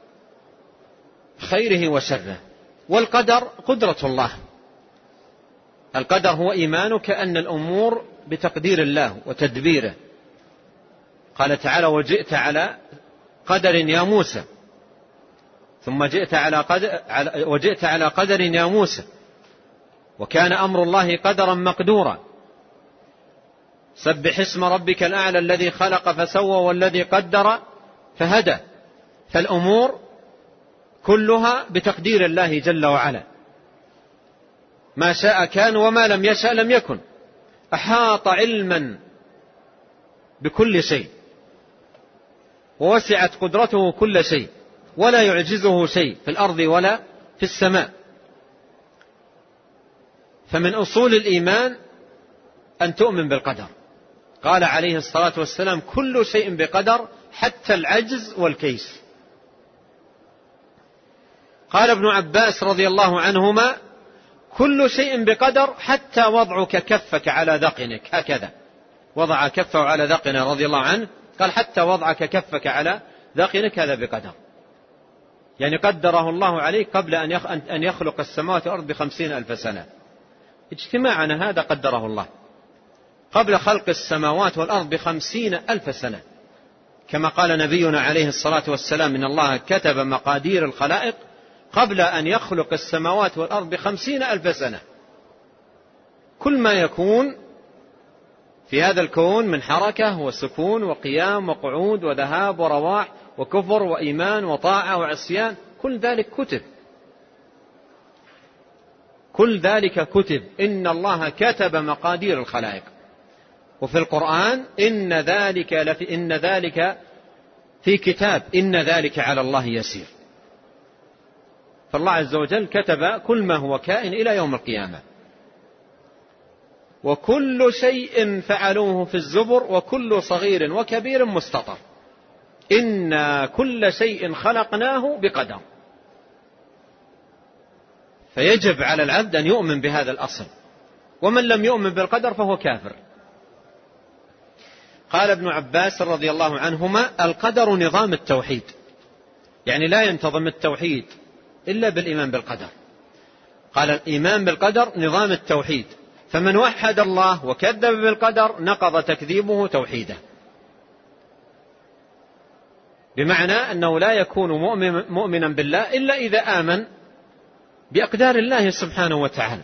[SPEAKER 2] خيره وشره. والقدر قدرة الله. القدر هو إيمانك أن الأمور بتقدير الله وتدبيره. قال تعالى: وجئت على قدر يا موسى، ثم جئت على قدر وجئت على قدر يا موسى، وكان أمر الله قدرا مقدورا. سبح اسم ربك الأعلى الذي خلق فسوى والذي قدر فهدى. فالأمور كلها بتقدير الله جل وعلا، ما شاء كان وما لم يشأ لم يكن. أحاط علما بكل شيء، ووسعت قدرته كل شيء، ولا يعجزه شيء في الأرض ولا في السماء. فمن أصول الإيمان أن تؤمن بالقدر. قال عليه الصلاة والسلام: كل شيء بقدر حتى العجز والكيس. قال ابن عباس رضي الله عنهما: كل شيء بقدر حتى وضعك كفك على ذقنك. هكذا وضع كفه على ذقنه رضي الله عنه، قال: حتى وضعك كفك على ذقنك هذا بقدر، يعني قدره الله عليك قبل أن يخلق السماوات والأرض بخمسين ألف سنة. اجتماعنا هذا قدره الله قبل خلق السماوات والأرض بخمسين ألف سنة، كما قال نبينا عليه الصلاة والسلام: إن الله كتب مقادير الخلائق قبل أن يخلق السماوات والأرض بخمسين ألف سنة. كل ما يكون في هذا الكون من حركة وسكون وقيام وقعود وذهاب ورواح وكفر وإيمان وطاعة وعصيان، كل ذلك كتب، كل ذلك كتب. إن الله كتب مقادير الخلائق. وفي القرآن: إن ذلك لفي إن ذلك في كتاب إن ذلك على الله يسير. فالله عز وجل كتب كل ما هو كائن إلى يوم القيامة. وكل شيء فعلوه في الزبر، وكل صغير وكبير مستطر. إن كل شيء خلقناه بقدر. فيجب على العبد أن يؤمن بهذا الأصل، ومن لم يؤمن بالقدر فهو كافر. قال ابن عباس رضي الله عنهما: القدر نظام التوحيد، يعني لا ينتظم التوحيد إلا بالإيمان بالقدر. قال: الإيمان بالقدر نظام التوحيد، فمن وحد الله وكذب بالقدر نقض تكذيبه توحيده. بمعنى أنه لا يكون مؤمن مؤمنا بالله إلا إذا آمن بأقدار الله سبحانه وتعالى.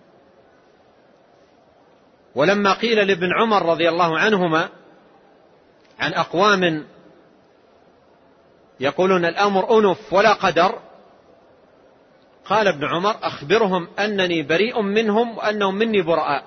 [SPEAKER 2] ولما قيل لابن عمر رضي الله عنهما عن أقوام يقولون الأمر أنف ولا قدر، قال ابن عمر: أخبرهم أنني بريء منهم وأنهم مني براء،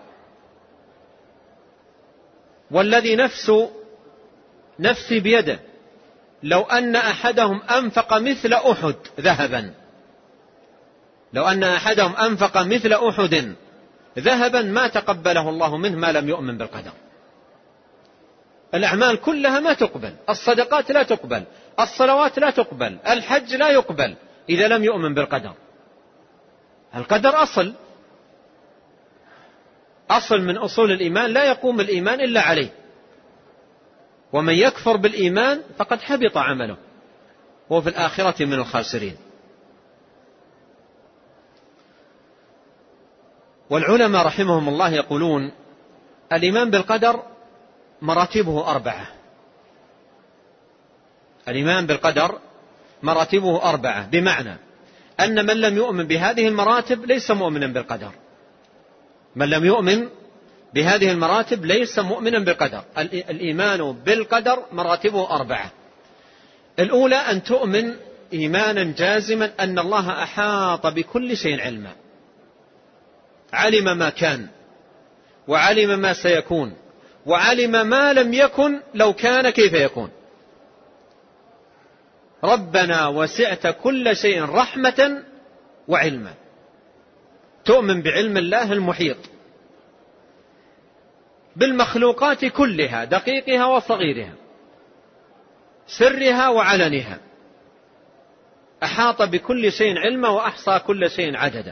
[SPEAKER 2] والذي نفس نفسي بيده لو أن أحدهم أنفق مثل أحد ذهبا لو أن أحدهم أنفق مثل أحد ذهبا ما تقبله الله منه ما لم يؤمن بالقدر. الأعمال كلها ما تقبل، الصدقات لا تقبل، الصلوات لا تقبل، الحج لا يقبل إذا لم يؤمن بالقدر. القدر أصل أصل من أصول الإيمان، لا يقوم الإيمان إلا عليه، ومن يكفر بالإيمان فقد حبط عمله وهو في الآخرة من الخاسرين. والعلماء رحمهم الله يقولون: الإيمان بالقدر مراتبه أربعة. الإيمان بالقدر مراتبه أربعة، بمعنى أن من لم يؤمن بهذه المراتب ليس مؤمنا بالقدر. من لم يؤمن بهذه المراتب ليس مؤمنا بالقدر. الإيمان بالقدر مراتبه أربعة. الأولى أن تؤمن إيمانا جازما أن الله أحاط بكل شيء علما، علم ما كان وعلم ما سيكون وعلم ما لم يكن لو كان كيف يكون. ربنا وسعت كل شيء رحمة وعلما. تؤمن بعلم الله المحيط بالمخلوقات كلها، دقيقها وصغيرها، سرها وعلنها. أحاط بكل شيء علما وأحصى كل شيء عددا.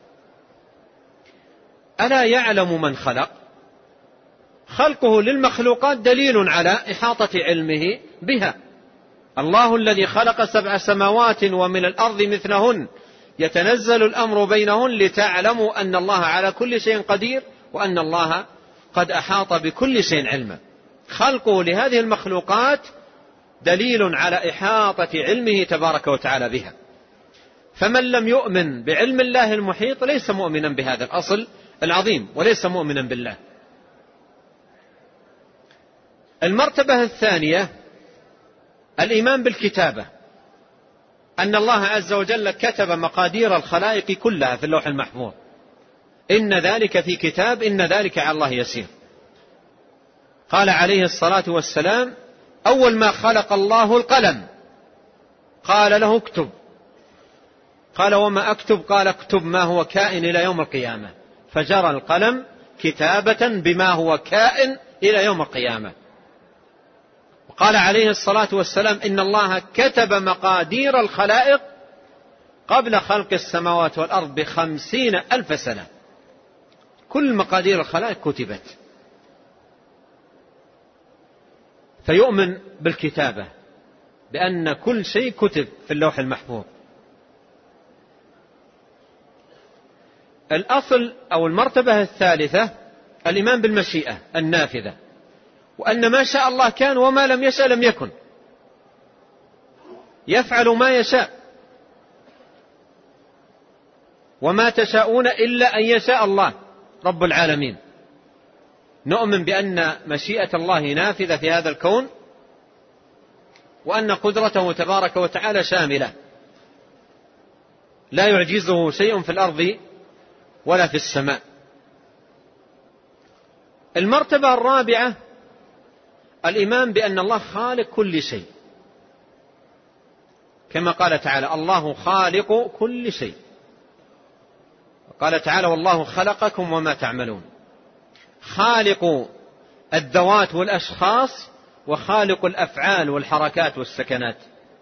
[SPEAKER 2] ألا يعلم من خلق؟ خلقه للمخلوقات دليل على إحاطة علمه بها. الله الذي خلق سبع سماوات ومن الأرض مثلهن يتنزل الأمر بينهن لتعلموا أن الله على كل شيء قدير وأن الله قد أحاط بكل شيء علما. خلقه لهذه المخلوقات دليل على إحاطة علمه تبارك وتعالى بها. فمن لم يؤمن بعلم الله المحيط ليس مؤمنا بهذا الأصل العظيم وليس مؤمنا بالله. المرتبة الثانية الإيمان بالكتابة، أن الله عز وجل كتب مقادير الخلائق كلها في اللوح المحفوظ. إن ذلك في كتاب إن ذلك على الله يسير. قال عليه الصلاة والسلام: أول ما خلق الله القلم قال له اكتب. قال: وما أكتب؟ قال: اكتب ما هو كائن إلى يوم القيامة. فجرى القلم كتابة بما هو كائن إلى يوم القيامة. قال عليه الصلاة والسلام: إن الله كتب مقادير الخلائق قبل خلق السماوات والأرض بخمسين ألف سنة. كل مقادير الخلائق كتبت. فيؤمن بالكتابة، بأن كل شيء كتب في اللوح المحفوظ. الأصل أو المرتبة الثالثة الإيمان بالمشيئة النافذة، وأن ما شاء الله كان وما لم يشاء لم يكن. يفعل ما يشاء، وما تشاءون إلا أن يشاء الله رب العالمين. نؤمن بأن مشيئة الله نافذة في هذا الكون، وأن قدرته تبارك وتعالى شاملة، لا يعجزه شيء في الأرض ولا في السماء. المرتبة الرابعة الإيمان بأن الله خالق كل شيء، كما قال تعالى: الله خالق كل شيء. قال تعالى: والله خلقكم وما تعملون. خالق الذوات والأشخاص وخالق الأفعال والحركات والسكنات.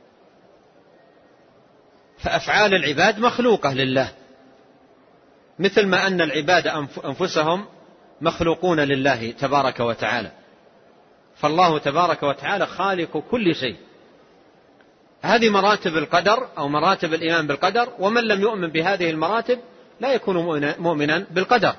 [SPEAKER 2] فأفعال العباد مخلوقة لله، مثل ما أن العباد أنفسهم مخلوقون لله تبارك وتعالى. فالله تبارك وتعالى خالق كل شيء. هذه مراتب القدر أو مراتب الإيمان بالقدر، ومن لم يؤمن بهذه المراتب لا يكون مؤمنا بالقدر.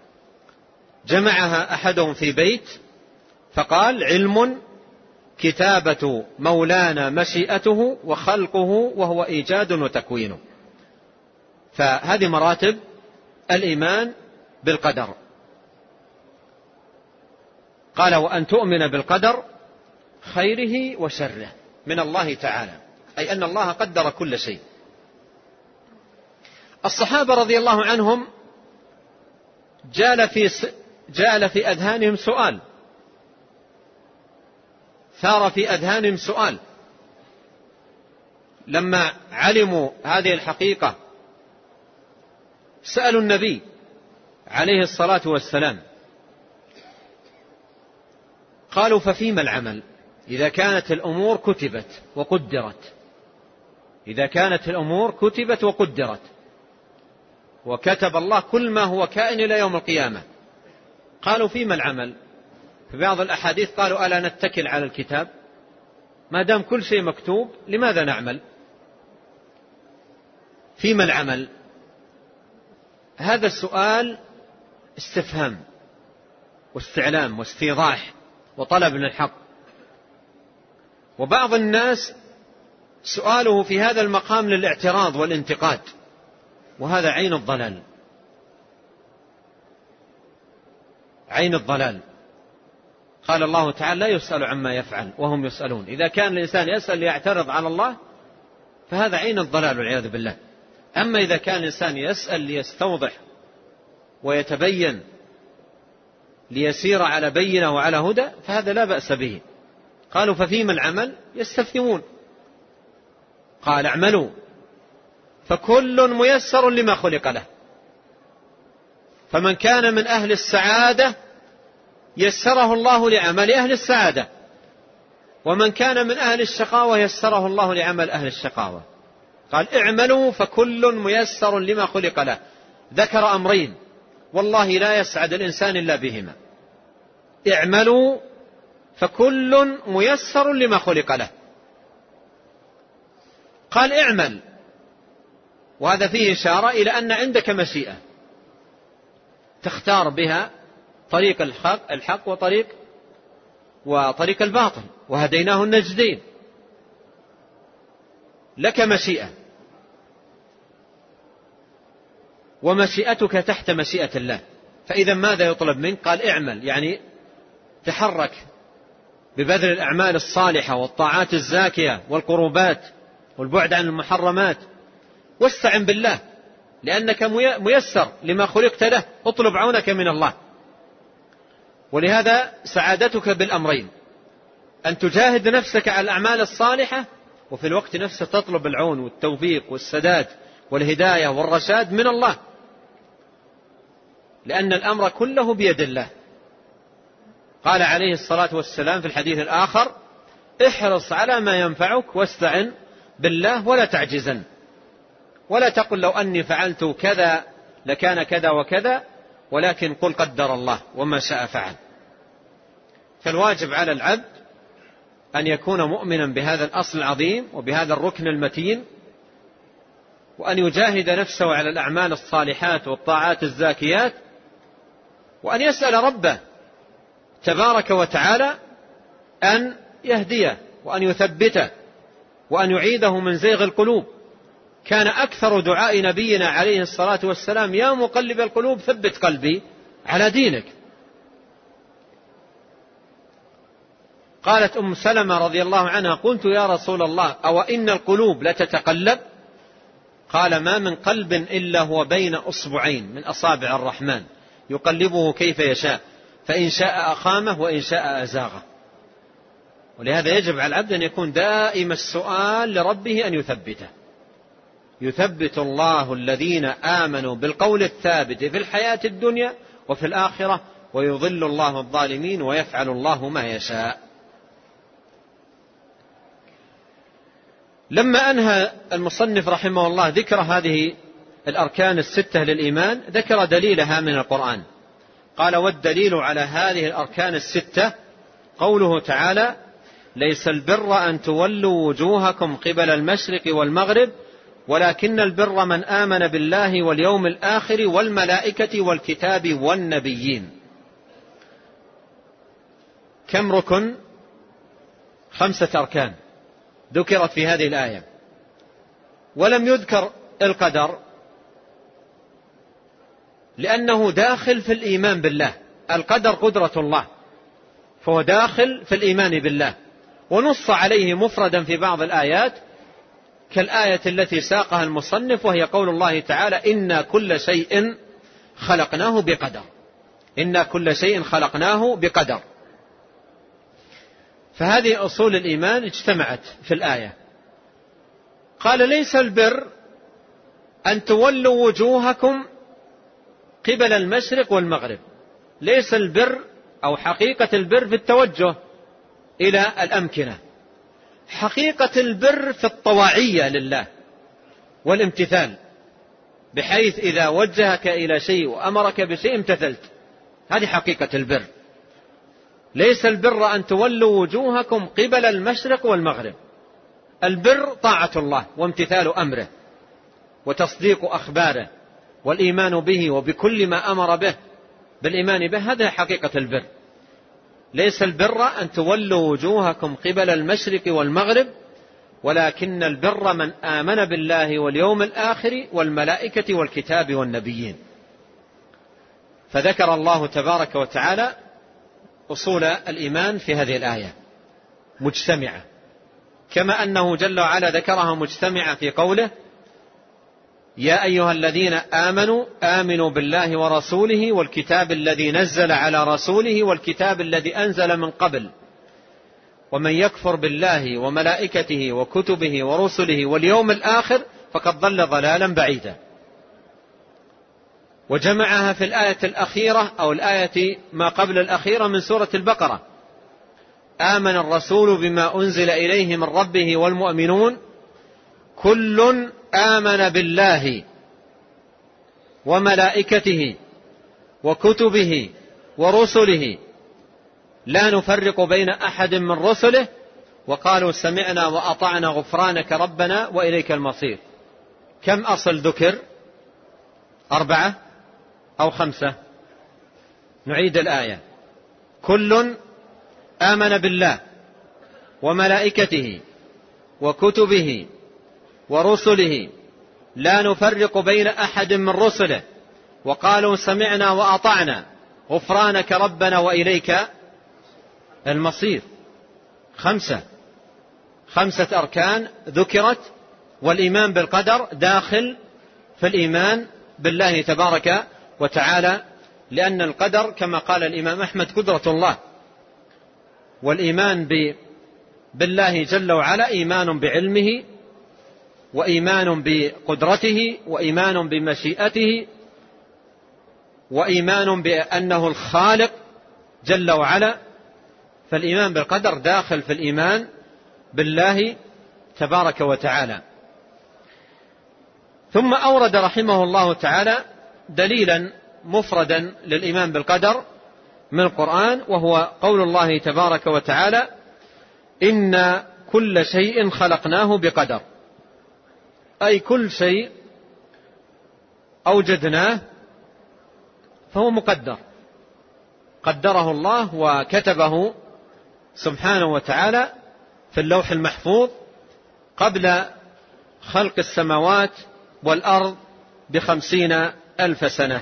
[SPEAKER 2] جمعها أحدهم في بيت فقال: علم كتابة مولانا مشيئته وخلقه وهو إيجاد وتكوين. فهذه مراتب الإيمان بالقدر. قال: وأن تؤمن بالقدر خيره وشره من الله تعالى، أي أن الله قدر كل شيء. الصحابة رضي الله عنهم جال في جال في أذهانهم سؤال، ثار في أذهانهم سؤال لما علموا هذه الحقيقة، سألوا النبي عليه الصلاة والسلام، قالوا ففيما العمل إذا كانت الأمور كتبت وقدرت، إذا كانت الأمور كتبت وقدرت وكتب الله كل ما هو كائن إلى يوم القيامة، قالوا فيما العمل؟ في بعض الأحاديث قالوا ألا نتكل على الكتاب؟ ما دام كل شيء مكتوب لماذا نعمل؟ فيما العمل؟ هذا السؤال استفهام واستعلام واستيضاح وطلب للحق. وبعض الناس سؤاله في هذا المقام للاعتراض والانتقاد، وهذا عين الضلال، عين الضلال. قال الله تعالى لا يسأل عما يفعل وهم يسألون. إذا كان الإنسان يسأل ليعترض على الله فهذا عين الضلال والعياذ بالله. أما إذا كان الإنسان يسأل ليستوضح ويتبين ليسير على بينة وعلى هدى فهذا لا بأس به. قالوا ففيما العمل؟ يستفهمون. قال اعملوا فكل ميسر لما خلق له، فمن كان من أهل السعادة يسره الله لعمل أهل السعادة، ومن كان من أهل الشقاوة يسره الله لعمل أهل الشقاوة. قال اعملوا فكل ميسر لما خلق له. ذكر أمرين والله لا يسعد الإنسان إلا بهما: اعملوا فكل ميسر لما خلق له. قال اعمل، وهذا فيه إشارة إلى أن عندك مشيئة تختار بها طريق الحق, الحق وطريق وطريق الباطل، وهديناه النجدين. لك مشيئة، ومشيئتك تحت مشيئة الله. فإذا ماذا يطلب منك؟ قال اعمل، يعني تحرك ببذل الأعمال الصالحة والطاعات الزاكية والقربات والبعد عن المحرمات، واستعن بالله لأنك ميسر لما خلقت له، اطلب عونك من الله. ولهذا سعادتك بالأمرين: أن تجاهد نفسك على الأعمال الصالحة، وفي الوقت نفسه تطلب العون والتوفيق والسداد والهداية والرشاد من الله، لأن الأمر كله بيد الله. قال عليه الصلاة والسلام في الحديث الآخر: احرص على ما ينفعك واستعن بالله ولا تعجزن، ولا تقل لو أني فعلت كذا لكان كذا وكذا، ولكن قل قدر الله وما شاء فعل. فالواجب على العبد أن يكون مؤمنا بهذا الأصل العظيم وبهذا الركن المتين، وأن يجاهد نفسه على الأعمال الصالحات والطاعات الزاكيات، وأن يسأل ربه تبارك وتعالى أن يهديه وأن يثبته وأن يعيده من زيغ القلوب. كان أكثر دعاء نبينا عليه الصلاة والسلام: يا مقلب القلوب ثبت قلبي على دينك. قالت أم سلمة رضي الله عنها: قلت يا رسول الله أو إن القلوب لتتقلب؟ قال: ما من قلب إلا هو بين أصبعين من أصابع الرحمن يقلبه كيف يشاء، فإن شاء أقامه وإن شاء أزاغه. ولهذا يجب على العبد أن يكون دائم السؤال لربه أن يثبته. يثبت الله الذين آمنوا بالقول الثابت في الحياة الدنيا وفي الآخرة، ويضل الله الظالمين ويفعل الله ما يشاء. لما أنهى المصنف رحمه الله ذكر هذه الأركان الستة للإيمان، ذكر دليلها من القرآن. قال: والدليل على هذه الأركان الستة قوله تعالى: ليس البر أن تولوا وجوهكم قبل المشرق والمغرب ولكن البر من آمن بالله واليوم الآخر والملائكة والكتاب والنبيين. كم ركن؟ خمسة أركان ذكرت في هذه الآية، ولم يذكر القدر لأنه داخل في الإيمان بالله. القدر قدرة الله، فهو داخل في الإيمان بالله، ونص عليه مفردا في بعض الآيات كالآية التي ساقها المصنف، وهي قول الله تعالى: إنا كل شيء خلقناه بقدر. إنا كل شيء خلقناه بقدر. فهذه أصول الإيمان اجتمعت في الآية. قال: ليس البر أن تولوا وجوهكم قبل المشرق والمغرب. ليس البر أو حقيقة البر في التوجه إلى الأمكنة. حقيقة البر في الطواعية لله والامتثال، بحيث إذا وجهك إلى شيء وأمرك بشيء امتثلت. هذه حقيقة البر. ليس البر أن تولوا وجوهكم قبل المشرق والمغرب. البر طاعة الله وامتثال أمره وتصديق أخباره والإيمان به وبكل ما أمر به بالإيمان به. هذا حقيقة البر. ليس البر أن تولوا وجوهكم قبل المشرق والمغرب، ولكن البر من آمن بالله واليوم الآخر والملائكة والكتاب والنبيين. فذكر الله تبارك وتعالى أصول الإيمان في هذه الآية مجتمعة، كما أنه جل وعلا ذكرها مجتمعة في قوله: يا أيها الذين آمنوا آمنوا بالله ورسوله والكتاب الذي نزل على رسوله والكتاب الذي أنزل من قبل ومن يكفر بالله وملائكته وكتبه ورسله واليوم الآخر فقد ضل ضلالا بعيدا. وجمعها في الآية الأخيرة أو الآية ما قبل الأخيرة من سورة البقرة: آمن الرسول بما أنزل إليه من ربه والمؤمنون كل آمن بالله وملائكته وكتبه ورسله لا نفرق بين أحد من رسله وقالوا سمعنا وأطعنا غفرانك ربنا وإليك المصير. كم أصل ذكر؟ أربعة أو خمسة؟ نعيد الآية: كل آمن بالله وملائكته وكتبه ورسله لا نفرق بين أحد من رسله وقالوا سمعنا وأطعنا غفرانك ربنا وإليك المصير. خمسة خمسة أركان ذكرت، والإيمان بالقدر داخل في الإيمان بالله تبارك وتعالى، لأن القدر كما قال الإمام أحمد قدرة الله، والإيمان بالله جل وعلا إيمان بعلمه وإيمان بقدرته وإيمان بمشيئته وإيمان بأنه الخالق جل وعلا. فالإيمان بالقدر داخل في الإيمان بالله تبارك وتعالى. ثم أورد رحمه الله تعالى دليلا مفردا للإيمان بالقدر من القرآن، وهو قول الله تبارك وتعالى: إن كل شيء خلقناه بقدر. أي كل شيء أوجدناه فهو مقدر، قدره الله وكتبه سبحانه وتعالى في اللوح المحفوظ قبل خلق السماوات والأرض بخمسين ألف سنة.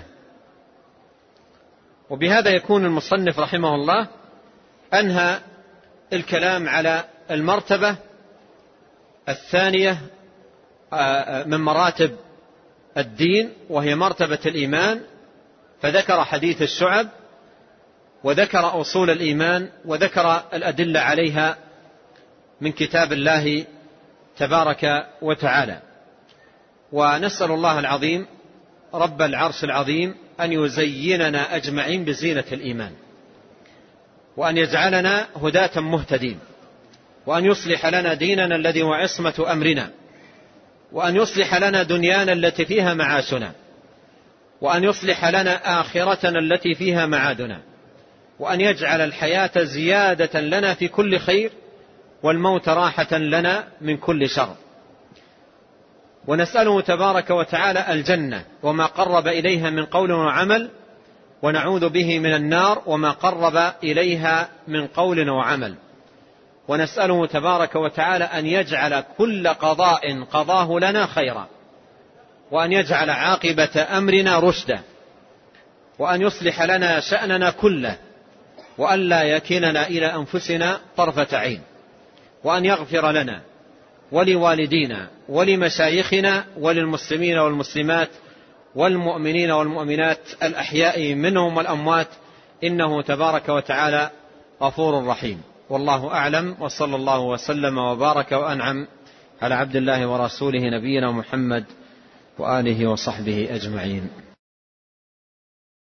[SPEAKER 2] وبهذا يكون المصنف رحمه الله أنهى الكلام على المرتبة الثانية من مراتب الدين، وهي مرتبة الإيمان، فذكر حديث الشعب وذكر أصول الإيمان وذكر الأدلة عليها من كتاب الله تبارك وتعالى. ونسأل الله العظيم رب العرش العظيم أن يزيننا أجمعين بزينة الإيمان، وأن يجعلنا هداة مهتدين، وأن يصلح لنا ديننا الذي هو عصمة أمرنا، وأن يصلح لنا دنيانا التي فيها معاشنا، وأن يصلح لنا آخرتنا التي فيها معادنا، وأن يجعل الحياة زيادة لنا في كل خير والموت راحة لنا من كل شر. ونسأله تبارك وتعالى الجنة وما قرب إليها من قول وعمل، ونعوذ به من النار وما قرب إليها من قول وعمل. ونسأله تبارك وتعالى أن يجعل كل قضاء قضاه لنا خيرا، وأن يجعل عاقبة أمرنا رشدا، وأن يصلح لنا شأننا كله، وأن لا يكلنا إلى أنفسنا طرفة عين، وأن يغفر لنا ولوالدينا ولمشايخنا وللمسلمين والمسلمات والمؤمنين والمؤمنات الأحياء منهم والأموات، إنه تبارك وتعالى غفور رحيم. والله أعلم، وصلى الله وسلم وبارك وأنعم على عبد الله ورسوله نبينا محمد وآله وصحبه أجمعين.